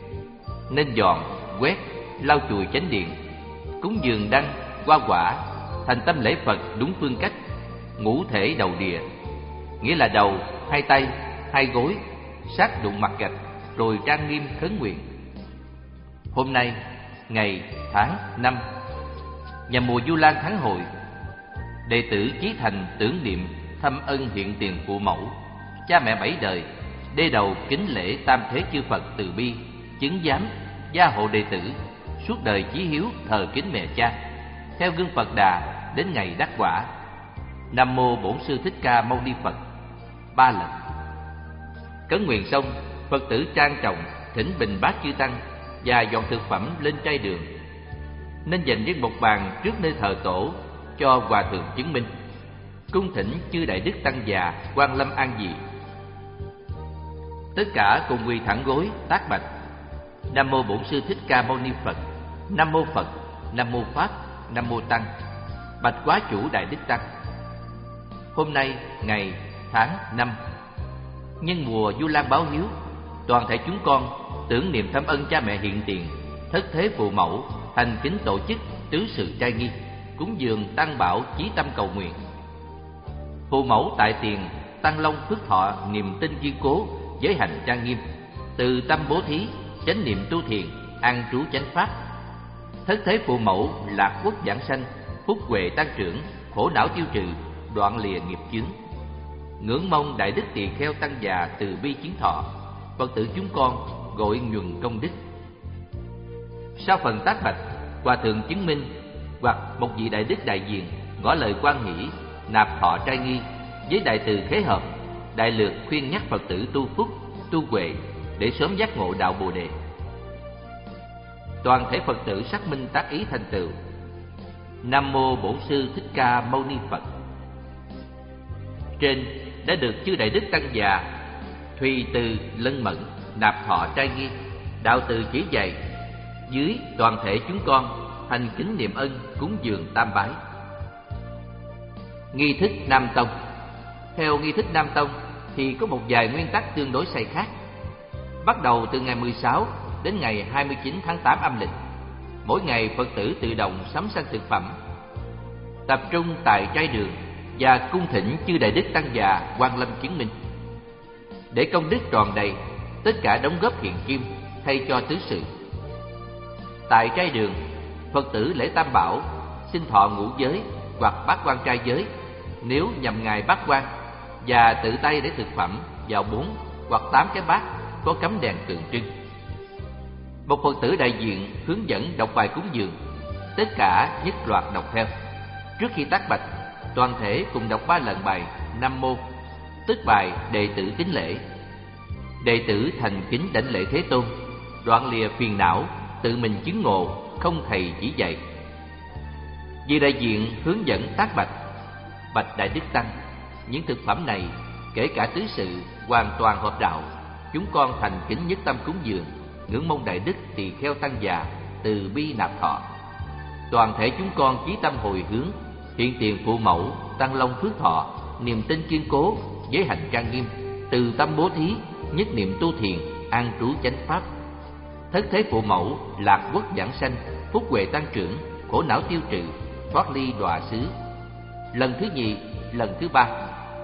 nên dọn, quét, lau chùi chánh điện, cúng dường đăng, hoa quả, thành tâm lễ Phật đúng phương cách, ngũ thể đầu địa, nghĩa là đầu, hai tay, hai gối, sát đụng mặt gạch, rồi trang nghiêm khấn nguyện. Hôm nay, ngày, tháng, năm, nhằm mùa Vu Lan tháng hội, đệ tử chí thành tưởng niệm thăm ân hiện tiền phụ mẫu, cha mẹ bảy đời, đê đầu kính lễ tam thế chư Phật từ bi, chứng giám, gia hộ đệ tử, suốt đời chí hiếu thờ kính mẹ cha, theo gương Phật Đà đến ngày đắc quả. Nam mô Bổn Sư Thích Ca Mâu Ni Phật ba lần. Cấn nguyện xong, Phật tử trang trọng thỉnh bình bát chư tăng và dọn thực phẩm lên trai đường, nên dành riêng một bàn trước nơi thờ tổ cho hòa thượng chứng minh, cung thỉnh chư đại đức tăng già Quan Lâm an vị. Tất cả cùng quỳ thẳng gối tác bạch: Nam mô Bổn Sư Thích Ca Mâu Ni Phật, Nam mô Phật, Nam mô Pháp, Nam mô Tăng. Bạch Quá Chủ Đại Đức Tăng. Hôm nay ngày, tháng, năm, nhân mùa Vu Lan báo hiếu, toàn thể chúng con tưởng niệm thăm ân cha mẹ hiện tiền, thất thế phụ mẫu, thành kính tổ chức tứ sự trai nghi, cúng dường tăng bảo chí tâm cầu nguyện. Phụ mẫu tại tiền, tăng long phước thọ niềm tin kiên cố, giới hạnh trang nghiêm, từ tâm bố thí, chánh niệm tu thiền, an trú chánh pháp. Thất thế phụ mẫu lạc quốc giảng sanh, phúc huệ tăng trưởng, khổ não tiêu trừ, đoạn lìa nghiệp chướng. Ngưỡng mong đại đức tỳ kheo tăng già từ bi chiến thọ, Phật tử chúng con gọi nhuần công đức. Sau phần tác bạch, hòa thượng chứng minh hoặc một vị đại đức đại diện ngỏ lời quan hỷ, nạp thọ trai nghi với đại từ khế hợp, đại lược khuyên nhắc Phật tử tu phúc, tu huệ để sớm giác ngộ đạo Bồ đề. Toàn thể Phật tử xác minh tác ý thành tựu. Nam mô Bổn Sư Thích Ca Mâu Ni Phật. Trên đã được chư đại đức tăng già Thùy Từ Lân Mẫn nạp thọ trai nghi, đạo từ chỉ dạy. Dưới toàn thể chúng con thành kính niệm ân cúng dường tam bái. Nghi thức Nam Tông. Theo nghi thức Nam Tông thì có một vài nguyên tắc tương đối sai khác. Bắt đầu từ ngày mười sáu đến ngày hai mươi chín tháng tám âm lịch, mỗi ngày Phật tử tự động sắm sanh thực phẩm, tập trung tại trai đường và cung thỉnh chư đại đức tăng già Quan Lâm chứng minh. Để công đức tròn đầy, tất cả đóng góp hiện kim thay cho tứ sự. Tại trai đường, Phật tử lễ Tam Bảo, xin thọ ngũ giới hoặc bát quan trai giới nếu nhằm ngày bát quan, và tự tay để thực phẩm vào bốn hoặc tám cái bát có cắm đèn tượng trưng. Một Phật tử đại diện hướng dẫn đọc bài cúng dường, tất cả nhất loạt đọc theo. Trước khi tác bạch, toàn thể cùng đọc ba lần bài Nam Mô, tức bài đệ tử kính lễ. Đệ tử thành kính đảnh lễ Thế Tôn, đoạn lìa phiền não, tự mình chứng ngộ, không thầy chỉ dạy. Vì đại diện hướng dẫn tác bạch: bạch đại đức tăng, những thực phẩm này kể cả tứ sự hoàn toàn hợp đạo, chúng con thành kính nhất tâm cúng dường, ngưỡng mong đại đức tỳ kheo tăng già từ bi nạp thọ. Toàn thể chúng con chí tâm hồi hướng, hiện tiền phụ mẫu, tăng long phước thọ, niềm tin kiên cố, giới hạnh trang nghiêm, từ tâm bố thí, nhất niệm tu thiền, an trú chánh pháp. Thất thế phụ mẫu, lạc quốc giảng sanh, phúc huệ tăng trưởng, khổ não tiêu trừ, thoát ly đọa xứ. Lần thứ nhì, lần thứ ba.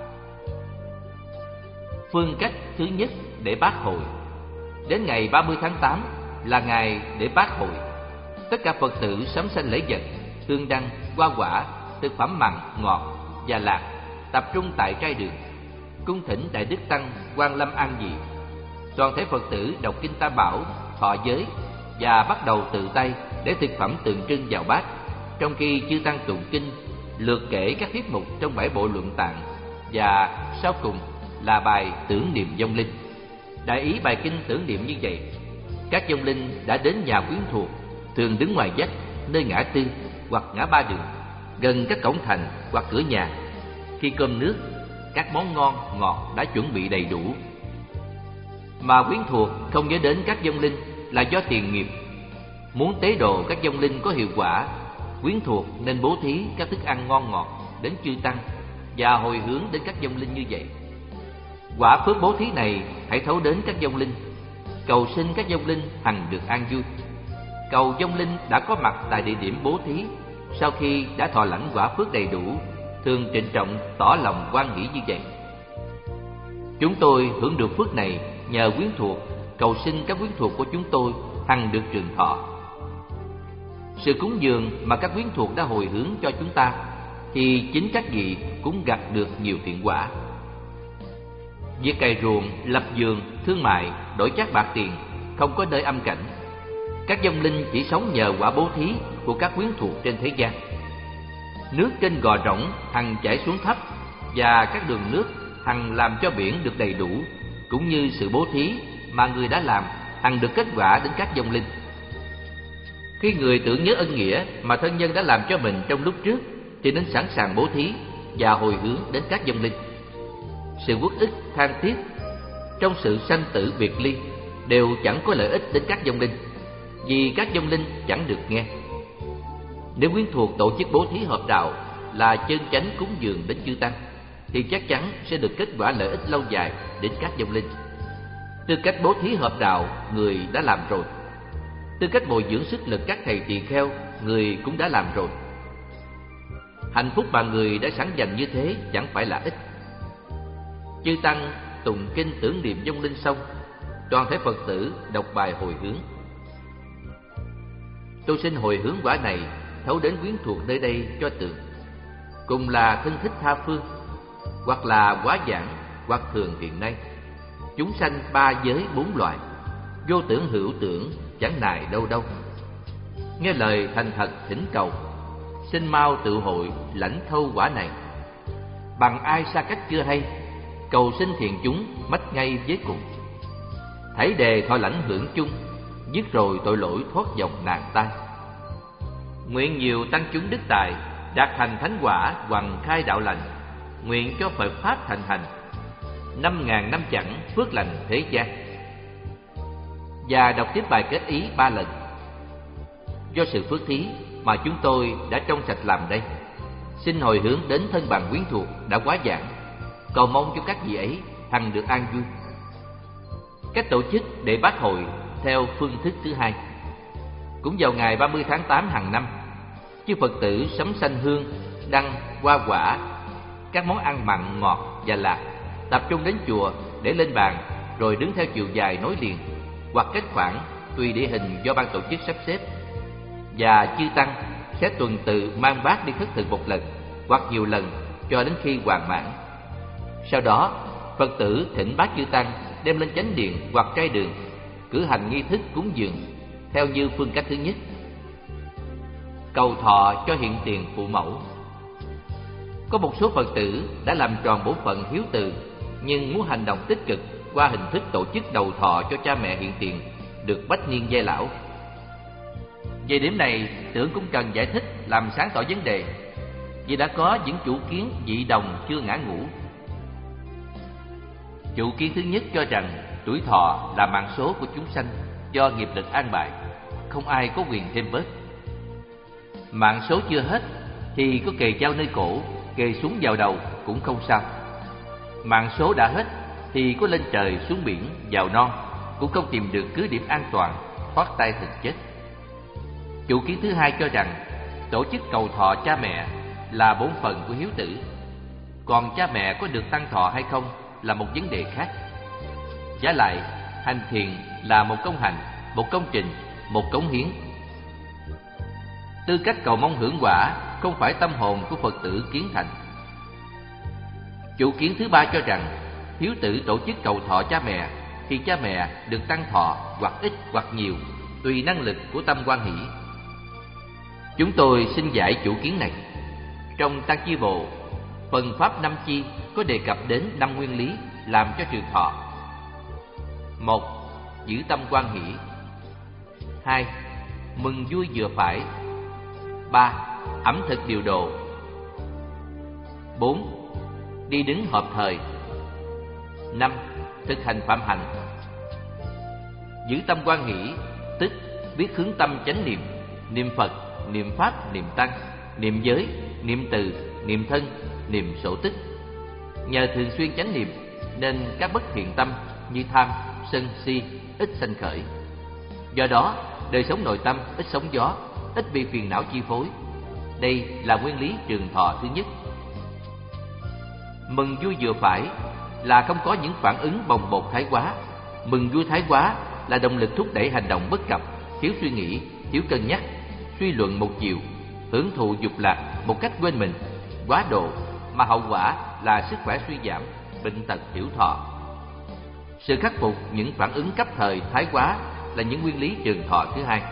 Phương cách thứ nhất để bát hội. Đến ngày ba mươi tháng tám là ngày để bát hội. Tất cả Phật tử sắm sanh lễ vật, hương đăng, hoa quả, thực phẩm mặn, ngọt và lạc, tập trung tại trai đường, cung thỉnh đại đức tăng Quan Lâm an vị. Toàn thể Phật tử đọc kinh Tam Bảo, thọ giới và bắt đầu tự tay để thực phẩm tượng trưng vào bát, trong khi chư tăng tụng kinh, lược kể các tiết mục trong bảy bộ luận tạng, và sau cùng là bài tưởng niệm vong linh. Đại ý bài kinh tưởng niệm như vậy: các vong linh đã đến nhà quyến thuộc, thường đứng ngoài vách, nơi ngã tư hoặc ngã ba đường, gần các cổng thành hoặc cửa nhà. Khi cơm nước, các món ngon ngọt đã chuẩn bị đầy đủ. Mà quyến thuộc không nhớ đến các vong linh là do tiền nghiệp. Muốn tế độ các vong linh có hiệu quả, quyến thuộc nên bố thí các thức ăn ngon ngọt đến chư tăng và hồi hướng đến các vong linh như vậy. Quả phước bố thí này hãy thấu đến các vong linh, cầu xin các vong linh hằng được an vui. Cầu vong linh đã có mặt tại địa điểm bố thí, sau khi đã thọ lãnh quả phước đầy đủ, thường trịnh trọng tỏ lòng hoan hỷ như vậy. Chúng tôi hưởng được phước này nhờ quyến thuộc, cầu xin các quyến thuộc của chúng tôi hằng được trường thọ. Sự cúng dường mà các quyến thuộc đã hồi hướng cho chúng ta thì chính các vị cũng gặt được nhiều thiện quả. Việc cày ruộng, lập vườn, thương mại, đổi chác bạc tiền không có nơi âm cảnh. Các vong linh chỉ sống nhờ quả bố thí của các quyến thuộc trên thế gian. Nước trên gò rỗng hằng chảy xuống thấp, và các đường nước hằng làm cho biển được đầy đủ, cũng như sự bố thí mà người đã làm hằng được kết quả đến các vong linh. Khi người tưởng nhớ ân nghĩa mà thân nhân đã làm cho mình trong lúc trước, thì nên sẵn sàng bố thí và hồi hướng đến các vong linh. Sự uất ức, than tiếc trong sự sanh tử biệt ly đều chẳng có lợi ích đến các vong linh, vì các vong linh chẳng được nghe. Nếu quyến thuộc tổ chức bố thí hợp đạo là chân chánh cúng dường đến chư tăng, thì chắc chắn sẽ được kết quả lợi ích lâu dài đến các vong linh. Tư cách bố thí hợp đạo người đã làm rồi. Tư cách bồi dưỡng sức lực các thầy tỳ kheo người cũng đã làm rồi. Hạnh phúc mà người đã sẵn dành như thế chẳng phải là ít. Chư tăng tụng kinh tưởng niệm vong linh xong, toàn thể Phật tử đọc bài hồi hướng. Tôi xin hồi hướng quả này thấu đến quyến thuộc nơi đây cho tường, cùng là thân thích tha phương, hoặc là quá giảng, hoặc thường hiện nay, chúng sanh ba giới bốn loại, vô tưởng hữu tưởng chẳng nài đâu đâu. nghe lời thành thật thỉnh cầu, xin mau tự hội lãnh thâu quả này. Bằng ai xa cách chưa hay, cầu xin thiền chúng mất ngay với cùng. Thảy đề thọ lãnh hưởng chung, dứt rồi tội lỗi thoát dòng nạn tai. Nguyện nhiều tăng chúng đức tài, đạt thành thánh quả hoằng khai đạo lành. Nguyện cho Phật pháp thành hành, năm ngàn năm chẳng phước lành thế gian. Và đọc tiếp bài kết ý ba lần. Do sự phước thí mà chúng tôi đã trong sạch làm đây, xin hồi hướng đến thân bằng quyến thuộc đã quá giảng, cầu mong cho các vị ấy hằng được an vui. Cách tổ chức để bát hội theo phương thức thứ hai. Cũng vào ngày ba mươi tháng tám hàng năm, chư Phật tử sắm sanh hương, đăng, hoa quả, các món ăn mặn, ngọt và lạc, tập trung đến chùa để lên bàn, rồi đứng theo chiều dài nối liền, hoặc kết khoảng tùy địa hình do ban tổ chức sắp xếp. Và chư tăng sẽ tuần tự mang bát đi khất thực một lần hoặc nhiều lần cho đến khi hoàn mãn. Sau đó, Phật tử thỉnh bát chư tăng đem lên chánh điện hoặc trai đường, cử hành nghi thức cúng dường theo như phương cách thứ nhất. Cầu thọ cho hiện tiền phụ mẫu. Có một số Phật tử đã làm tròn bổn phận hiếu từ, nhưng muốn hành động tích cực qua hình thức tổ chức đầu thọ cho cha mẹ hiện tiền được bách niên giai lão. Về điểm này, tưởng cũng cần giải thích làm sáng tỏ vấn đề, vì đã có những chủ kiến dị đồng chưa ngã ngũ. Chủ kiến thứ nhất cho rằng tuổi thọ là mạng số của chúng sanh do nghiệp lực an bài, không ai có quyền thêm bớt. Mạng số chưa hết thì có kề dao nơi cổ, kề súng vào đầu cũng không sao. Mạng số đã hết thì có lên trời xuống biển vào non cũng không tìm được cứ điểm an toàn thoát tay thực chết. Chủ kiến thứ hai cho rằng tổ chức cầu thọ cha mẹ là bổn phận của hiếu tử, còn cha mẹ có được tăng thọ hay không là một vấn đề khác. Vả lại, hành thiền là một công hành, một công trình, một cống hiến. Tư cách cầu mong hưởng quả không phải tâm hồn của Phật tử kiến thành. Chủ kiến thứ ba cho rằng hiếu tử tổ chức cầu thọ cha mẹ thì cha mẹ được tăng thọ hoặc ít hoặc nhiều tùy năng lực của tâm quan hỷ. Chúng tôi xin giải chủ kiến này. Trong Tăng Chi Bộ, phần pháp năm chi có đề cập đến năm nguyên lý làm cho trường thọ. Một, giữ tâm quan hỷ. Hai, mừng vui vừa phải. Ba, ẩm thực điều độ. Bốn, đi đứng hợp thời. Năm, thực hành phạm hạnh. Giữ tâm quan hỷ tức biết hướng tâm chánh niệm, niệm Phật, niệm Pháp, niệm Tăng, niệm giới, niệm từ, niệm thân, niệm sổ tức. Nhờ thường xuyên chánh niệm nên các bất thiện tâm như tham, sân, si ít sanh khởi. Do đó, đời sống nội tâm ít sóng gió, ít bị phiền não chi phối. Đây là nguyên lý trường thọ thứ nhất. Mừng vui vừa phải là không có những phản ứng bồng bột thái quá. Mừng vui thái quá là động lực thúc đẩy hành động bất cập, thiếu suy nghĩ, thiếu cân nhắc, suy luận một chiều, hưởng thụ dục lạc một cách quên mình, quá độ, mà hậu quả là sức khỏe suy giảm, bệnh tật thiểu thọ. Sự khắc phục những phản ứng cấp thời thái quá là những nguyên lý trường thọ thứ hai.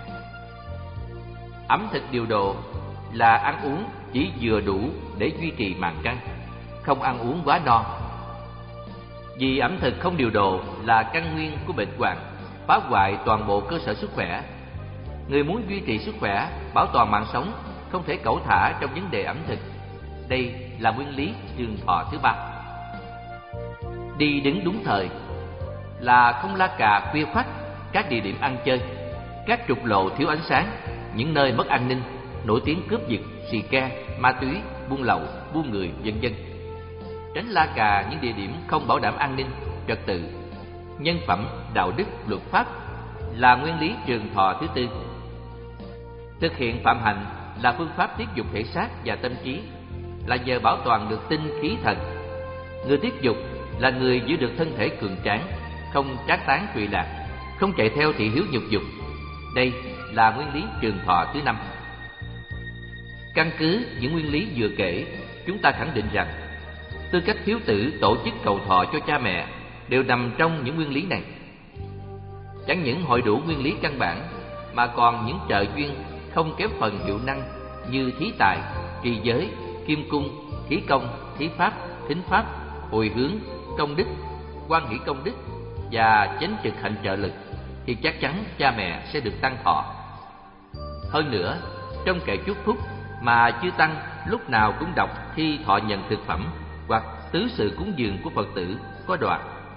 Ẩm thực điều độ là ăn uống chỉ vừa đủ để duy trì màng căng, không ăn uống quá no. Vì ẩm thực không điều độ là căn nguyên của bệnh hoạn, phá hoại toàn bộ cơ sở sức khỏe. Người muốn duy trì sức khỏe, bảo toàn mạng sống không thể cẩu thả trong vấn đề ẩm thực. Đây là nguyên lý trường thọ thứ ba. Đi đứng đúng thời là không la cà khuya khoắt các địa điểm ăn chơi, các trục lộ thiếu ánh sáng, những nơi mất an ninh, nổi tiếng cướp giật, xì ke, ma túy, buôn lậu, buôn người, vân vân. Tránh la cà những địa điểm không bảo đảm an ninh, trật tự, nhân phẩm, đạo đức, luật pháp là nguyên lý trường thọ thứ tư. Thực hiện phạm hạnh là phương pháp tiết dục thể xác và tâm trí, là nhờ bảo toàn được tinh khí thần. Người tiết dục là người giữ được thân thể cường tráng, không trác tán trụy lạc, không chạy theo thị hiếu nhục dục. Đây là nguyên lý trường thọ thứ năm. Căn cứ những nguyên lý vừa kể, chúng ta khẳng định rằng tư cách hiếu tử tổ chức cầu thọ cho cha mẹ đều nằm trong những nguyên lý này. Chẳng những hội đủ nguyên lý căn bản mà còn những trợ duyên không kém phần hiệu năng như thí tài, trì giới, kim cung, thí công, thí pháp, thính pháp, hồi hướng, công đức, quan hỷ công đức và chánh trực hạnh trợ lực, thì chắc chắn cha mẹ sẽ được tăng thọ. Hơn nữa, trong kệ chúc phúc mà chư tăng lúc nào cũng đọc khi thọ nhận thực phẩm hoặc tứ sự cúng dường của Phật tử có đoạn: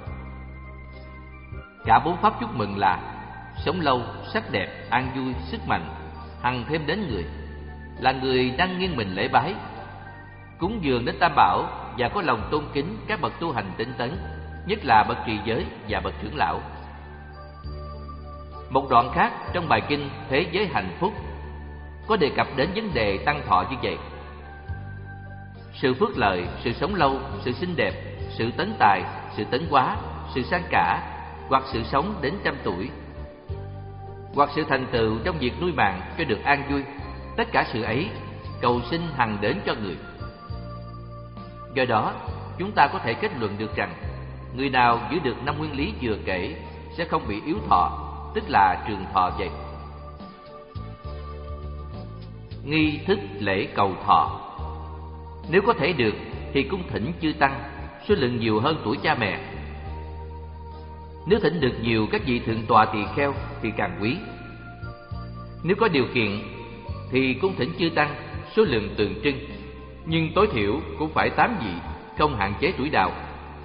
cả bốn pháp chúc mừng là sống lâu, sắc đẹp, an vui, sức mạnh, hằng thêm đến người, là người đang nghiêng mình lễ bái, cúng dường đến Tam Bảo và có lòng tôn kính các bậc tu hành tinh tấn, nhất là bậc trì giới và bậc trưởng lão. Một đoạn khác trong bài kinh Thế Giới Hạnh Phúc có đề cập đến vấn đề tăng thọ như vậy: sự phước lợi, sự sống lâu, sự xinh đẹp, sự tấn tài, sự tấn hóa, sự sang cả, hoặc sự sống đến trăm tuổi, hoặc sự thành tựu trong việc nuôi mạng cho được an vui, tất cả sự ấy cầu xin hằng đến cho người. Do đó, chúng ta có thể kết luận được rằng người nào giữ được năm nguyên lý vừa kể sẽ không bị yếu thọ, tức là trường thọ vậy. Nghi thức lễ cầu thọ. Nếu có thể được thì cung thỉnh chư tăng, số lượng nhiều hơn tuổi cha mẹ. Nếu thỉnh được nhiều các vị thượng tọa tỳ kheo thì càng quý. Nếu có điều kiện thì cung thỉnh chư tăng, số lượng tượng trưng, nhưng tối thiểu cũng phải tám vị, không hạn chế tuổi đạo.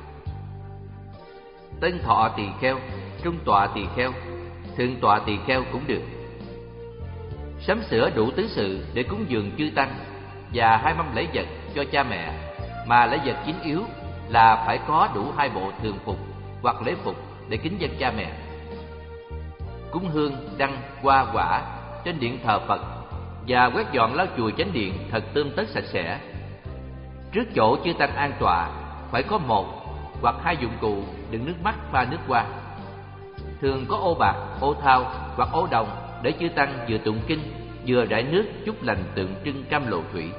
Tân thọ tỳ kheo, trung tọa tỳ kheo, thượng tọa tỳ kheo cũng được. Sắm sửa đủ tứ sự để cúng dường chư tăng và hai mâm lễ vật cho cha mẹ, mà lễ vật chính yếu là phải có đủ hai bộ thường phục hoặc lễ phục để kính dân cha mẹ. Cúng hương, đăng, hoa quả trên điện thờ Phật và quét dọn lau chùi chánh điện thật tươm tất sạch sẽ. Trước chỗ chư tăng an tọa phải có một hoặc hai dụng cụ đựng nước mắt pha nước hoa. Thường có ô bạc, ô thau hoặc ô đồng để chư tăng vừa tụng kinh vừa rải nước chúc lành tượng trưng cam lộ thủy.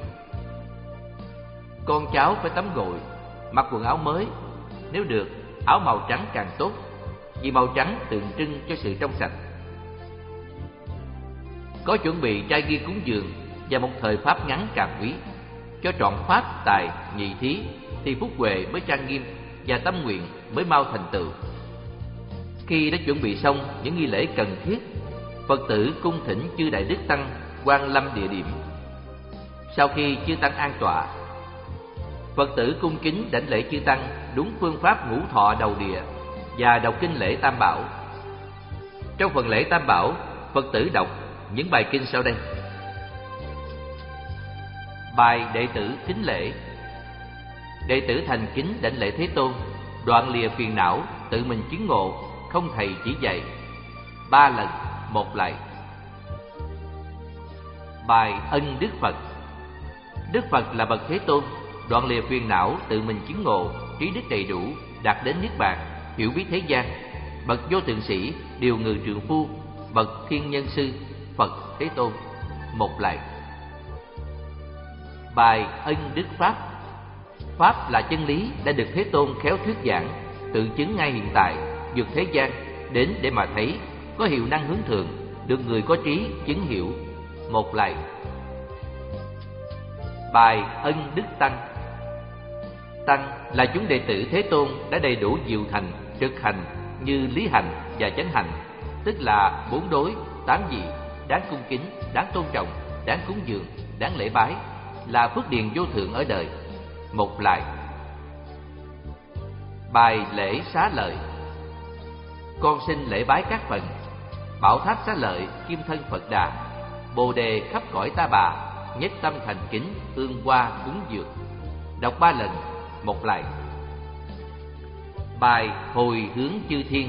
Con cháu phải tắm gội, mặc quần áo mới, nếu được áo màu trắng càng tốt, vì màu trắng tượng trưng cho sự trong sạch. Có chuẩn bị trai ghi cúng dường và một thời pháp ngắn càng quý. Cho trọn pháp tài nhị thí thì phúc huệ mới trang nghiêm và tâm nguyện mới mau thành tựu. Khi đã chuẩn bị xong những nghi lễ cần thiết, Phật tử cung thỉnh chư đại đức tăng quan lâm địa điểm. Sau khi chư tăng an tọa, Phật tử cung kính đảnh lễ chư tăng đúng phương pháp ngũ thọ đầu địa và đọc kinh lễ Tam Bảo. Trong phần lễ Tam Bảo, Phật tử đọc những bài kinh sau đây: bài đệ tử kính lễ. Đệ tử thành kính đảnh lễ Thế Tôn, đoạn lìa phiền não, tự mình chứng ngộ, không thầy chỉ dạy. Ba lần, một lạy. Bài ân Đức Phật. Đức Phật là bậc Thế Tôn, đoạn lìa phiền não, tự mình chứng ngộ, trí đức đầy đủ, đạt đến niết bàn, hiểu biết thế gian, bậc vô thượng sĩ, điều ngự trượng phu, bậc thiên nhân sư, Phật Thế Tôn. Một lạy. Bài ân Đức Pháp. Pháp là chân lý đã được Thế Tôn khéo thuyết giảng, tự chứng ngay hiện tại, vượt thế gian đến để mà thấy, có hiệu năng hướng thượng, được người có trí chứng hiểu. Một lạy. Bài ân Đức Tăng. Tăng là chúng đệ tử Thế Tôn đã đầy đủ diệu thành, trực hành như lý hành và chánh hành, tức là bốn đối, tám vị, đáng cung kính, đáng tôn trọng, đáng cúng dường, đáng lễ bái, là phước điền vô thượng ở đời. Một lạy. Bài lễ xá lợi. Con xin lễ bái các phần: Bảo Tháp Xá Lợi, Kim Thân Phật Đà, Bồ Đề khắp cõi Ta Bà, nhất tâm thành kính, ương hoa cúng dường. Đọc ba lần, một lạy. Bài hồi hướng chư thiên.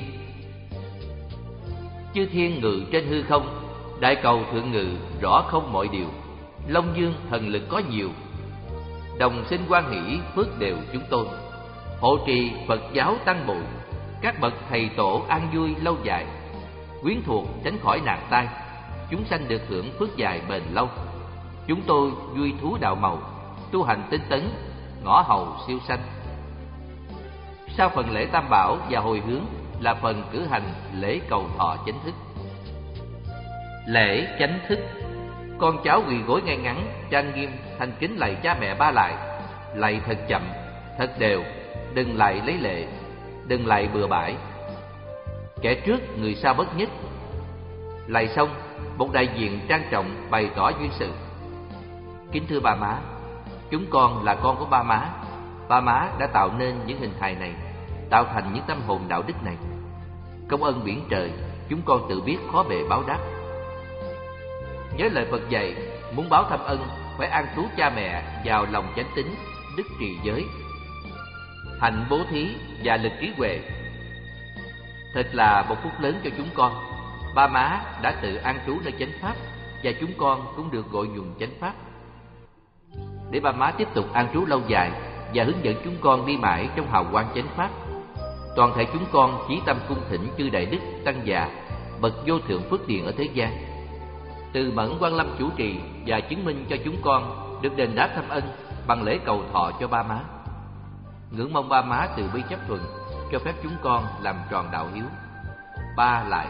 Chư thiên ngự trên hư không, đại cầu thượng ngự, rõ không mọi điều, Long Dương thần lực có nhiều, đồng sinh hoan hỷ phước đều chúng tôi, hộ trì Phật giáo tăng bội, các bậc thầy tổ an vui lâu dài, quyến thuộc tránh khỏi nạn tai, chúng sanh được hưởng phước dài bền lâu. Chúng tôi vui thú đạo màu, tu hành tinh tấn, ngõ hầu siêu sanh. Sau phần lễ Tam Bảo và hồi hướng là phần cử hành lễ cầu thọ chính thức. Lễ chánh thức. Con cháu quỳ gối ngay ngắn, trang nghiêm, thành kính lạy cha mẹ ba lại. Lạy thật chậm, thật đều, đừng lạy lấy lệ, đừng lạy bừa bãi. Kẻ trước người sau bất nhất. Lạy xong, một đại diện trang trọng bày tỏ duyên sự. Kính thưa ba má, chúng con là con của ba má. Ba má đã tạo nên những hình hài này, tạo thành những tâm hồn đạo đức này. Công ơn biển trời, chúng con tự biết khó bề báo đáp. Nhớ lời Phật dạy, muốn báo thâm ân phải an trú cha mẹ vào lòng chánh tín, đức trì giới, hạnh bố thí và lực trí huệ. Thật là một phúc lớn cho chúng con. Ba má đã tự an trú nơi chánh pháp, và chúng con cũng được gọi dùng chánh pháp. Để ba má tiếp tục an trú lâu dài và hướng dẫn chúng con đi mãi trong hào quang chánh pháp, toàn thể chúng con chí tâm cung thỉnh chư đại đức tăng già, bậc vô thượng phước điền ở thế gian, từ Mẫn Quan Lâm chủ trì và chứng minh cho chúng con được đền đáp thâm ân bằng lễ cầu thọ cho ba má. Ngưỡng mong ba má từ bi chấp thuận, cho phép chúng con làm tròn đạo hiếu. Ba lại.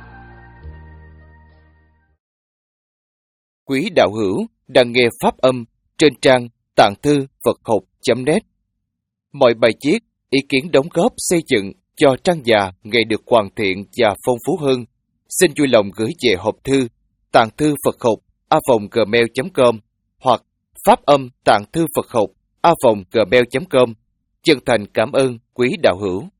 Quý đạo hữu đang nghe pháp âm trên trang tạng thư Phật học chấm net. Mọi bài viết, ý kiến đóng góp xây dựng cho trang già ngày được hoàn thiện và phong phú hơn, xin vui lòng gửi về hộp thư tạng thư Phật học a vòng gmail chấm com hoặc pháp âm tạng thư Phật học a vòng gmail chấm com. Chân thành cảm ơn quý đạo hữu.